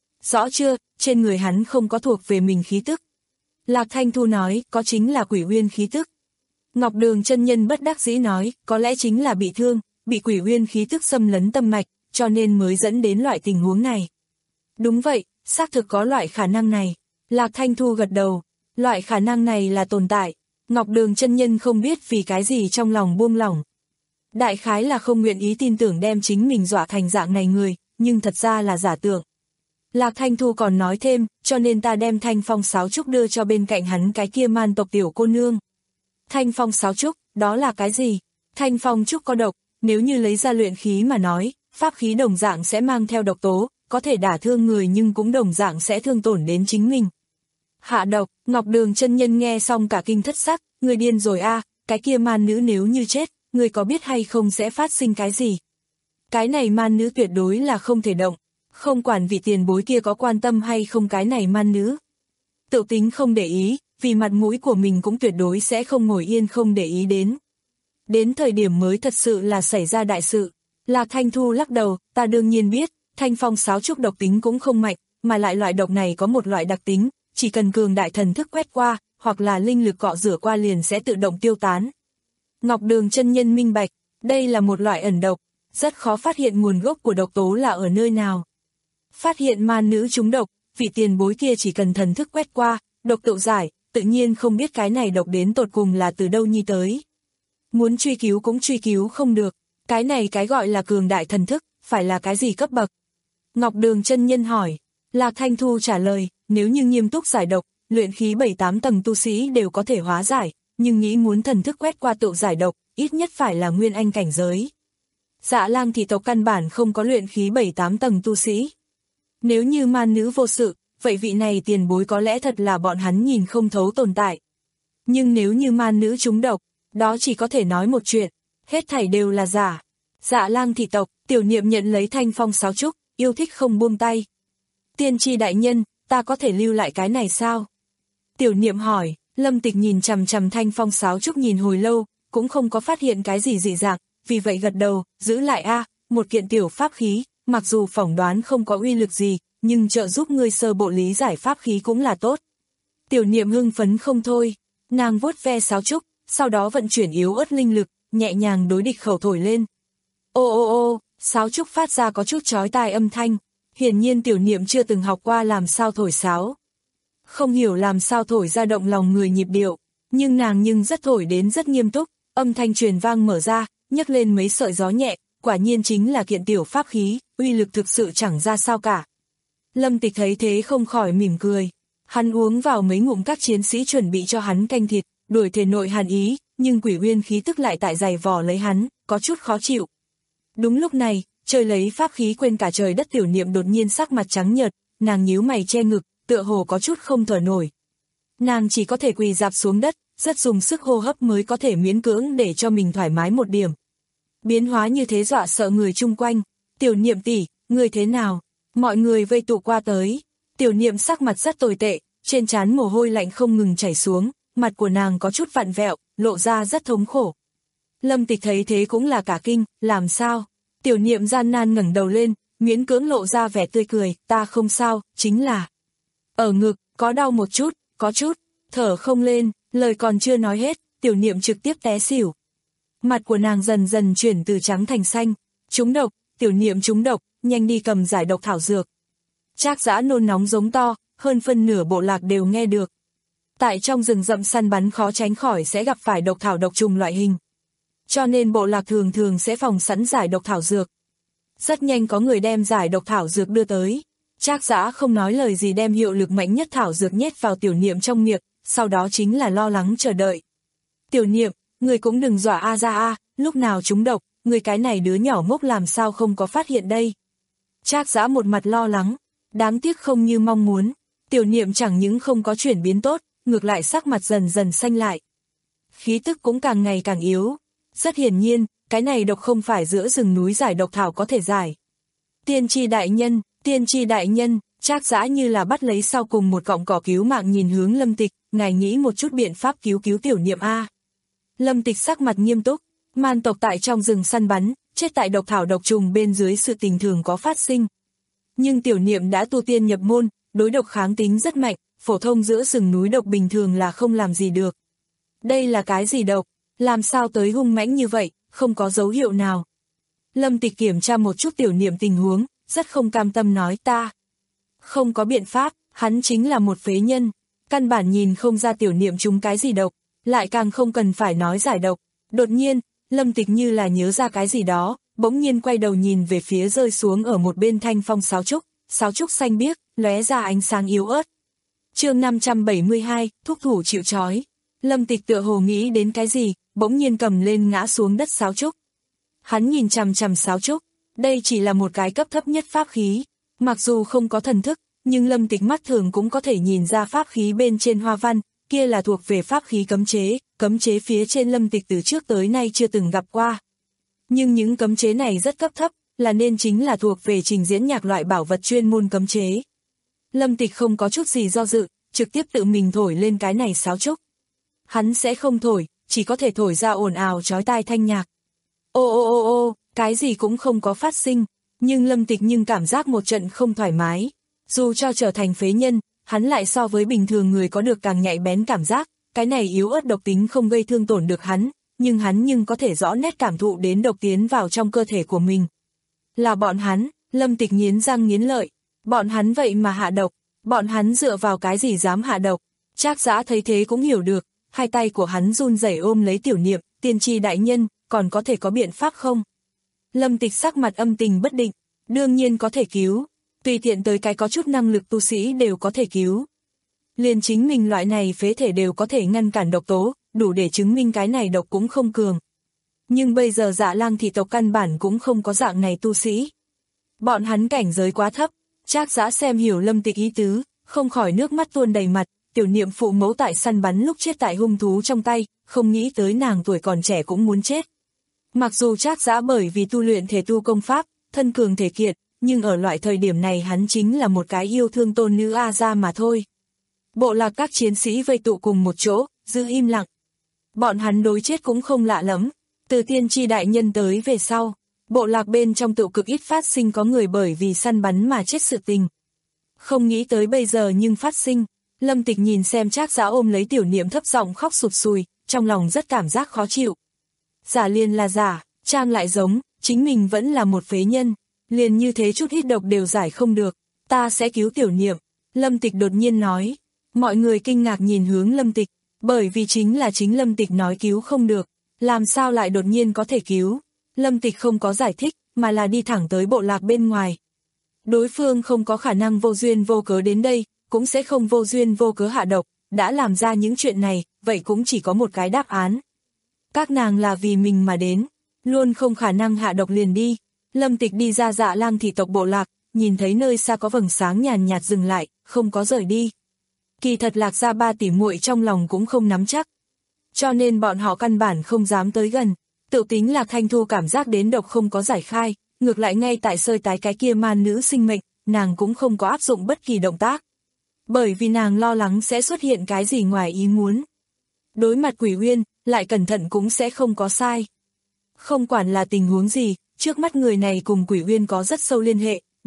Rõ chưa, trên người hắn không có thuộc về mình khí tức. Lạc Thanh Thu nói, có chính là Quỷ Uyên khí tức. Ngọc Đường chân nhân bất đắc dĩ nói, có lẽ chính là bị thương, bị Quỷ Uyên khí tức xâm lấn tâm mạch, cho nên mới dẫn đến loại tình huống này. Đúng vậy, xác thực có loại khả năng này. Lạc Thanh Thu gật đầu, loại khả năng này là tồn tại. Ngọc Đường chân nhân không biết vì cái gì trong lòng buông lỏng. Đại khái là không nguyện ý tin tưởng đem chính mình dọa thành dạng này người, nhưng thật ra là giả tưởng. Lạc Thanh Thu còn nói thêm, cho nên ta đem Thanh Phong Sáo Trúc đưa cho bên cạnh hắn cái kia man tộc tiểu cô nương. Thanh Phong Sáo Trúc, đó là cái gì? Thanh Phong Trúc có độc, nếu như lấy ra luyện khí mà nói, pháp khí đồng dạng sẽ mang theo độc tố, có thể đả thương người nhưng cũng đồng dạng sẽ thương tổn đến chính mình. Hạ độc, Ngọc Đường chân nhân nghe xong cả kinh thất sắc, người điên rồi a, à, cái kia man nữ nếu như chết, người có biết hay không sẽ phát sinh cái gì? Cái này man nữ tuyệt đối là không thể động, không quản vị tiền bối kia có quan tâm hay không cái này man nữ. Tự tính không để ý, vì mặt mũi của mình cũng tuyệt đối sẽ không ngồi yên không để ý đến. Đến thời điểm mới thật sự là xảy ra đại sự. Lạc Thanh Thu lắc đầu, ta đương nhiên biết, Thanh Phong Sáo Trúc độc tính cũng không mạnh, mà lại loại độc này có một loại đặc tính, chỉ cần cường đại thần thức quét qua, hoặc là linh lực cọ rửa qua liền sẽ tự động tiêu tán. Ngọc Đường chân nhân minh bạch, đây là một loại ẩn độc, rất khó phát hiện nguồn gốc của độc tố là ở nơi nào. Phát hiện man nữ trúng độc, vị tiền bối kia chỉ cần thần thức quét qua, độc tự giải, tự nhiên không biết cái này độc đến tột cùng là từ đâu nhi tới. Muốn truy cứu cũng truy cứu không được, cái này cái gọi là cường đại thần thức, phải là cái gì cấp bậc? Ngọc Đường chân nhân hỏi, Lạc Thanh Thu trả lời, nếu như nghiêm túc giải độc, luyện khí bảy tám tầng tu sĩ đều có thể hóa giải, nhưng nghĩ muốn thần thức quét qua tự giải độc, ít nhất phải là nguyên anh cảnh giới. Dạ Lang thị tộc căn bản không có luyện khí bảy tám tầng tu sĩ. Nếu như man nữ vô sự, vậy vị này tiền bối có lẽ thật là bọn hắn nhìn không thấu tồn tại. Nhưng nếu như man nữ trúng độc, đó chỉ có thể nói một chuyện, hết thảy đều là giả. Dạ Lang thị tộc, Tiểu Niệm nhận lấy Thanh Phong Sáo Trúc, yêu thích không buông tay. Tiên tri đại nhân, ta có thể lưu lại cái này sao? Tiểu Niệm hỏi, Lâm Tịch nhìn chằm chằm Thanh Phong Sáo Trúc nhìn hồi lâu, cũng không có phát hiện cái gì dị dạng, vì vậy gật đầu, giữ lại a, một kiện tiểu pháp khí, mặc dù phỏng đoán không có uy lực gì, nhưng trợ giúp ngươi sơ bộ lý giải pháp khí cũng là tốt. Tiểu Niệm hưng phấn không thôi, nàng vuốt ve Sáo Trúc, sau đó vận chuyển yếu ớt linh lực, nhẹ nhàng đối địch khẩu thổi lên. Ô ô ô, Sáo Trúc phát ra có chút chói tai âm thanh, hiển nhiên Tiểu Niệm chưa từng học qua làm sao thổi sáo. Không hiểu làm sao thổi ra động lòng người nhịp điệu, nhưng nàng nhưng rất thổi đến rất nghiêm túc, âm thanh truyền vang mở ra, nhấc lên mấy sợi gió nhẹ, quả nhiên chính là kiện tiểu pháp khí, uy lực thực sự chẳng ra sao cả. Lâm Tịch thấy thế không khỏi mỉm cười, hắn uống vào mấy ngụm các chiến sĩ chuẩn bị cho hắn canh thịt, đuổi thể nội hàn ý, nhưng Quỷ Uyên khí tức lại tại giày vò lấy hắn, có chút khó chịu. Đúng lúc này, chơi lấy pháp khí quên cả trời đất Tiểu Niệm đột nhiên sắc mặt trắng nhợt, nàng nhíu mày che ngực, tựa hồ có chút không thở nổi. Nàng chỉ có thể quỳ rạp xuống đất, rất dùng sức hô hấp mới có thể miễn cưỡng để cho mình thoải mái một điểm. Biến hóa như thế dọa sợ người chung quanh. Tiểu Niệm tỷ, người thế nào? Mọi người vây tụ qua tới. Tiểu Niệm sắc mặt rất tồi tệ, trên trán mồ hôi lạnh không ngừng chảy xuống, mặt của nàng có chút vặn vẹo, lộ ra rất thống khổ. Lâm Tịch thấy thế cũng là cả kinh, làm sao? Tiểu Niệm gian nan ngẩng đầu lên, miễn cưỡng lộ ra vẻ tươi cười, ta không sao, chính là ở ngực, có đau một chút, có chút, thở không lên, lời còn chưa nói hết, Tiểu Niệm trực tiếp té xỉu. Mặt của nàng dần dần chuyển từ trắng thành xanh, trúng độc, Tiểu Niệm trúng độc, nhanh đi cầm giải độc thảo dược. Trác Dã nôn nóng giống to, hơn phân nửa bộ lạc đều nghe được. Tại trong rừng rậm săn bắn khó tránh khỏi sẽ gặp phải độc thảo độc trùng loại hình. Cho nên bộ lạc thường thường sẽ phòng sẵn giải độc thảo dược. Rất nhanh có người đem giải độc thảo dược đưa tới. Trác Dã không nói lời gì đem hiệu lực mạnh nhất thảo dược nhét vào Tiểu Niệm trong miệng, sau đó chính là lo lắng chờ đợi. Tiểu Niệm, người cũng đừng dọa a ra a, lúc nào trúng độc, người cái này đứa nhỏ ngốc làm sao không có phát hiện đây. Trác Dã một mặt lo lắng, đáng tiếc không như mong muốn. Tiểu Niệm chẳng những không có chuyển biến tốt, ngược lại sắc mặt dần dần xanh lại. Khí tức cũng càng ngày càng yếu. Rất hiển nhiên, cái này độc không phải giữa rừng núi giải độc thảo có thể giải. Tiên tri đại nhân, tiên tri đại nhân, Trác Dã như là bắt lấy sau cùng một cọng cỏ cứu mạng nhìn hướng Lâm Tịch, ngài nghĩ một chút biện pháp cứu cứu Tiểu Niệm a. Lâm Tịch sắc mặt nghiêm túc, man tộc tại trong rừng săn bắn, chết tại độc thảo độc trùng bên dưới sự tình thường có phát sinh. Nhưng Tiểu Niệm đã tu tiên nhập môn, đối độc kháng tính rất mạnh, phổ thông giữa rừng núi độc bình thường là không làm gì được. Đây là cái gì độc? Làm sao tới hung mãnh như vậy, không có dấu hiệu nào. Lâm Tịch kiểm tra một chút Tiểu Niệm tình huống, rất không cam tâm nói ta. Không có biện pháp, hắn chính là một phế nhân, căn bản nhìn không ra Tiểu Niệm trúng cái gì độc, lại càng không cần phải nói giải độc. Đột nhiên, Lâm Tịch như là nhớ ra cái gì đó, bỗng nhiên quay đầu nhìn về phía rơi xuống ở một bên thanh phong sáo trúc, sáo trúc xanh biếc, lóe ra ánh sáng yếu ớt. Chương năm trăm bảy mươi hai, thúc thủ chịu trói. Lâm Tịch tựa hồ nghĩ đến cái gì, bỗng nhiên cầm lên ngã xuống đất sáo trúc. Hắn nhìn chằm chằm sáo trúc, đây chỉ là một cái cấp thấp nhất pháp khí, mặc dù không có thần thức, nhưng Lâm Tịch mắt thường cũng có thể nhìn ra pháp khí bên trên hoa văn, kia là thuộc về pháp khí cấm chế, cấm chế phía trên Lâm Tịch từ trước tới nay chưa từng gặp qua. Nhưng những cấm chế này rất cấp thấp, là nên chính là thuộc về trình diễn nhạc loại bảo vật chuyên môn cấm chế. Lâm Tịch không có chút gì do dự, trực tiếp tự mình thổi lên cái này sáo trúc. Hắn sẽ không thổi, chỉ có thể thổi ra ồn ào chói tai thanh nhạc. Ô ô ô ô, cái gì cũng không có phát sinh, nhưng Lâm Tịch nhưng cảm giác một trận không thoải mái. Dù cho trở thành phế nhân, hắn lại so với bình thường người có được càng nhạy bén cảm giác, cái này yếu ớt độc tính không gây thương tổn được hắn, nhưng hắn nhưng có thể rõ nét cảm thụ đến độc tiến vào trong cơ thể của mình. Là bọn hắn, Lâm Tịch nghiến răng nghiến lợi, bọn hắn vậy mà hạ độc, bọn hắn dựa vào cái gì dám hạ độc. Trác Dã thấy thế cũng hiểu được, hai tay của hắn run rẩy ôm lấy Tiểu Niệm, tiên tri đại nhân, còn có thể có biện pháp không? Lâm Tịch sắc mặt âm tình bất định, đương nhiên có thể cứu, tùy tiện tới cái có chút năng lực tu sĩ đều có thể cứu. Liền chính mình loại này phế thể đều có thể ngăn cản độc tố, đủ để chứng minh cái này độc cũng không cường. Nhưng bây giờ Dạ Lang thị tộc căn bản cũng không có dạng này tu sĩ. Bọn hắn cảnh giới quá thấp, Trác Dã xem hiểu Lâm Tịch ý tứ, không khỏi nước mắt tuôn đầy mặt, Tiểu Niệm phụ mẫu tại săn bắn lúc chết tại hung thú trong tay, không nghĩ tới nàng tuổi còn trẻ cũng muốn chết. Mặc dù Trác Dã bởi vì tu luyện thể tu công pháp, thân cường thể kiệt, nhưng ở loại thời điểm này hắn chính là một cái yêu thương tôn nữ A Gia mà thôi. Bộ lạc các chiến sĩ vây tụ cùng một chỗ, giữ im lặng. Bọn hắn đối chết cũng không lạ lắm, từ tiên tri đại nhân tới về sau, bộ lạc bên trong tự cực ít phát sinh có người bởi vì săn bắn mà chết sự tình. Không nghĩ tới bây giờ nhưng phát sinh. Lâm Tịch nhìn xem Trác Dã ôm lấy Tiểu Niệm thấp giọng khóc sụt sùi, trong lòng rất cảm giác khó chịu. Giả liền là giả, trang lại giống, chính mình vẫn là một phế nhân, liền như thế chút hít độc đều giải không được, ta sẽ cứu Tiểu Niệm. Lâm Tịch đột nhiên nói, mọi người kinh ngạc nhìn hướng Lâm Tịch, bởi vì chính là chính Lâm Tịch nói cứu không được, làm sao lại đột nhiên có thể cứu. Lâm Tịch không có giải thích, mà là đi thẳng tới bộ lạc bên ngoài. Đối phương không có khả năng vô duyên vô cớ đến đây, cũng sẽ không vô duyên vô cớ hạ độc, đã làm ra những chuyện này, vậy cũng chỉ có một cái đáp án. Các nàng là vì mình mà đến, luôn không khả năng hạ độc liền đi. Lâm Tịch đi ra Dạ Lang thị tộc bộ lạc, nhìn thấy nơi xa có vầng sáng nhàn nhạt dừng lại, không có rời đi. Kỳ thật Lạc Gia ba tỷ muội trong lòng cũng không nắm chắc, cho nên bọn họ căn bản không dám tới gần. Tự tính Lạc Thanh Thu cảm giác đến độc không có giải khai, ngược lại ngay tại sơi tái cái kia man nữ sinh mệnh, nàng cũng không có áp dụng bất kỳ động tác. Bởi vì nàng lo lắng sẽ xuất hiện cái gì ngoài ý muốn. Đối mặt Quỷ Uyên, lại cẩn thận cũng sẽ không có sai. Không quản là tình huống gì, trước mắt người này cùng Quỷ Uyên có rất sâu liên hệ,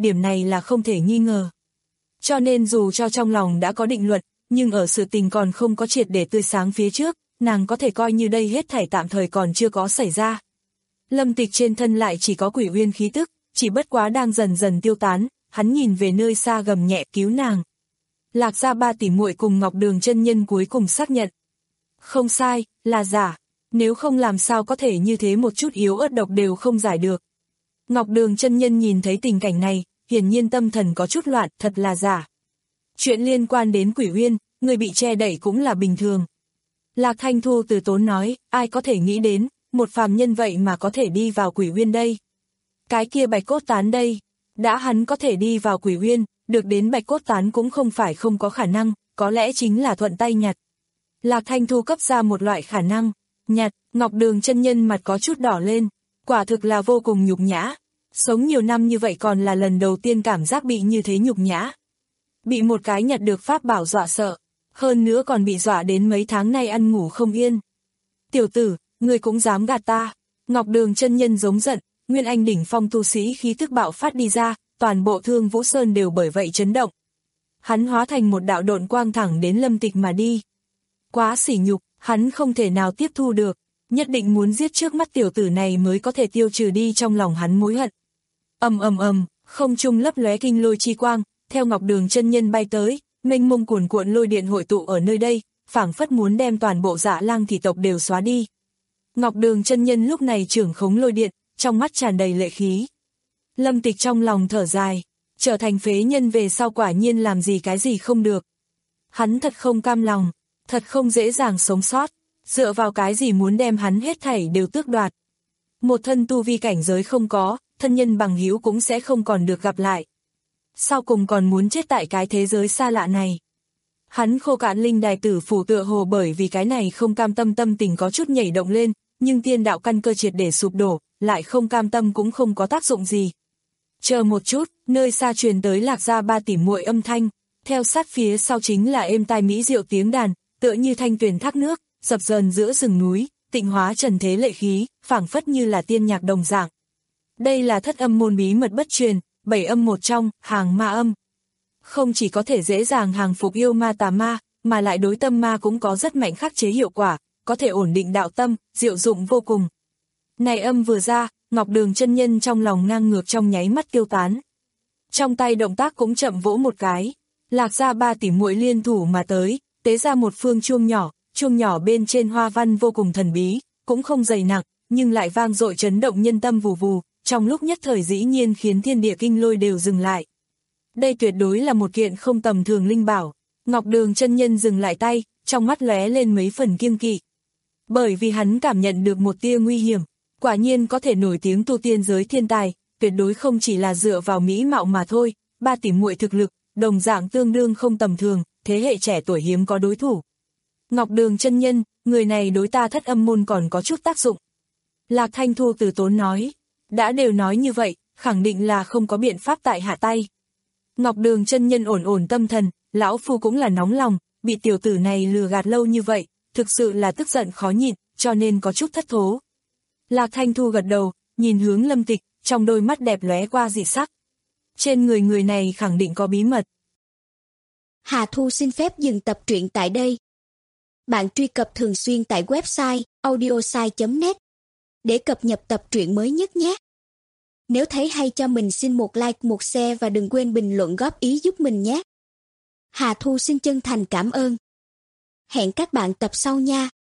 điểm này là không thể nghi ngờ. Cho nên dù cho trong lòng đã có định luận, nhưng ở sự tình còn không có triệt để tươi sáng phía trước, nàng có thể coi như đây hết thảy tạm thời còn chưa có xảy ra. Lâm Tịch trên thân lại chỉ có Quỷ Uyên khí tức, chỉ bất quá đang dần dần tiêu tán, hắn nhìn về nơi xa gầm nhẹ cứu nàng. Lạc Gia ba tỷ muội cùng Ngọc Đường chân nhân cuối cùng xác nhận. Không sai, là giả, nếu không làm sao có thể như thế một chút yếu ớt độc đều không giải được. Ngọc Đường chân nhân nhìn thấy tình cảnh này, hiển nhiên tâm thần có chút loạn, thật là giả. Chuyện liên quan đến Quỷ Uyên, người bị che đẩy cũng là bình thường. Lạc Thanh Thu từ tốn nói, ai có thể nghĩ đến, một phàm nhân vậy mà có thể đi vào Quỷ Uyên đây. Cái kia Bạch Cốt Tán đây, đã hắn có thể đi vào Quỷ Uyên, được đến Bạch Cốt Tán cũng không phải không có khả năng, có lẽ chính là thuận tay nhặt. Lạc Thanh Thu cấp ra một loại khả năng, nhặt, Ngọc Đường chân nhân mặt có chút đỏ lên, quả thực là vô cùng nhục nhã. Sống nhiều năm như vậy còn là lần đầu tiên cảm giác bị như thế nhục nhã. Bị một cái nhặt được pháp bảo dọa sợ, hơn nữa còn bị dọa đến mấy tháng nay ăn ngủ không yên. Tiểu tử, ngươi cũng dám gạt ta. Ngọc Đường chân nhân giống giận, Nguyên Anh đỉnh phong tu sĩ khí tức bạo phát đi ra, toàn bộ Thương Vũ Sơn đều bởi vậy chấn động. Hắn hóa thành một đạo độn quang thẳng đến Lâm Tịch mà đi. Quá sỉ nhục, hắn không thể nào tiếp thu được, nhất định muốn giết trước mắt tiểu tử này mới có thể tiêu trừ đi trong lòng hắn mối hận. Ầm ầm ầm, không trung lấp lóe kinh lôi chi quang, theo Ngọc Đường chân nhân bay tới, mênh mông cuồn cuộn lôi điện hội tụ ở nơi đây, phảng phất muốn đem toàn bộ Dạ Lang thị tộc đều xóa đi. Ngọc Đường chân nhân lúc này trưởng khống lôi điện, trong mắt tràn đầy lệ khí. Lâm Tịch trong lòng thở dài, trở thành phế nhân về sau quả nhiên làm gì cái gì không được. Hắn thật không cam lòng, thật không dễ dàng sống sót, dựa vào cái gì muốn đem hắn hết thảy đều tước đoạt. Một thân tu vi cảnh giới không có, thân nhân bằng hữu cũng sẽ không còn được gặp lại. Sau cùng còn muốn chết tại cái thế giới xa lạ này. Hắn khô cạn linh đài tử phủ tựa hồ bởi vì cái này không cam tâm tâm tình có chút nhảy động lên, nhưng tiên đạo căn cơ triệt để sụp đổ, lại không cam tâm cũng không có tác dụng gì. Chờ một chút, nơi xa truyền tới Lạc Gia ba tỷ muội âm thanh, theo sát phía sau chính là êm tai mỹ diệu tiếng đàn, tựa như thanh tuyền thác nước, dập dờn giữa rừng núi, tịnh hóa trần thế lệ khí, phảng phất như là tiên nhạc đồng dạng. Đây là thất âm môn bí mật bất truyền, bảy âm một trong, hàng ma âm. Không chỉ có thể dễ dàng hàng phục yêu ma tà ma, mà lại đối tâm ma cũng có rất mạnh khắc chế hiệu quả, có thể ổn định đạo tâm, diệu dụng vô cùng. Này âm vừa ra, Ngọc Đường chân nhân trong lòng ngang ngược trong nháy mắt tiêu tán. Trong tay động tác cũng chậm vỗ một cái, Lạc Gia ba tỷ muội liên thủ mà tới, tế ra một phương chuông nhỏ, chuông nhỏ bên trên hoa văn vô cùng thần bí, cũng không dày nặng, nhưng lại vang dội chấn động nhân tâm vù vù, trong lúc nhất thời dĩ nhiên khiến thiên địa kinh lôi đều dừng lại. Đây tuyệt đối là một kiện không tầm thường linh bảo. Ngọc Đường chân nhân dừng lại tay, trong mắt lóe lên mấy phần kiêng kỵ. Bởi vì hắn cảm nhận được một tia nguy hiểm, quả nhiên có thể nổi tiếng tu tiên giới thiên tài, tuyệt đối không chỉ là dựa vào mỹ mạo mà thôi, ba tỷ muội thực lực, đồng dạng tương đương không tầm thường, thế hệ trẻ tuổi hiếm có đối thủ. Ngọc Đường chân nhân, người này đối ta thất âm môn còn có chút tác dụng. Lạc Thanh Thu từ tốn nói, đã đều nói như vậy, khẳng định là không có biện pháp tại hạ tay. Ngọc Đường chân nhân ổn ổn tâm thần, lão phu cũng là nóng lòng, bị tiểu tử này lừa gạt lâu như vậy, thực sự là tức giận khó nhịn, cho nên có chút thất thố. Lạc Thanh Thu gật đầu, nhìn hướng Lâm Tịch, trong đôi mắt đẹp lóe qua dị sắc. Trên người người này khẳng định có bí mật. Hà Thu xin phép dừng tập truyện tại đây. Bạn truy cập thường xuyên tại website audiosai chấm net để cập nhật tập truyện mới nhất nhé. Nếu thấy hay cho mình xin một like, một share và đừng quên bình luận góp ý giúp mình nhé. Hà Thu xin chân thành cảm ơn. Hẹn các bạn tập sau nha.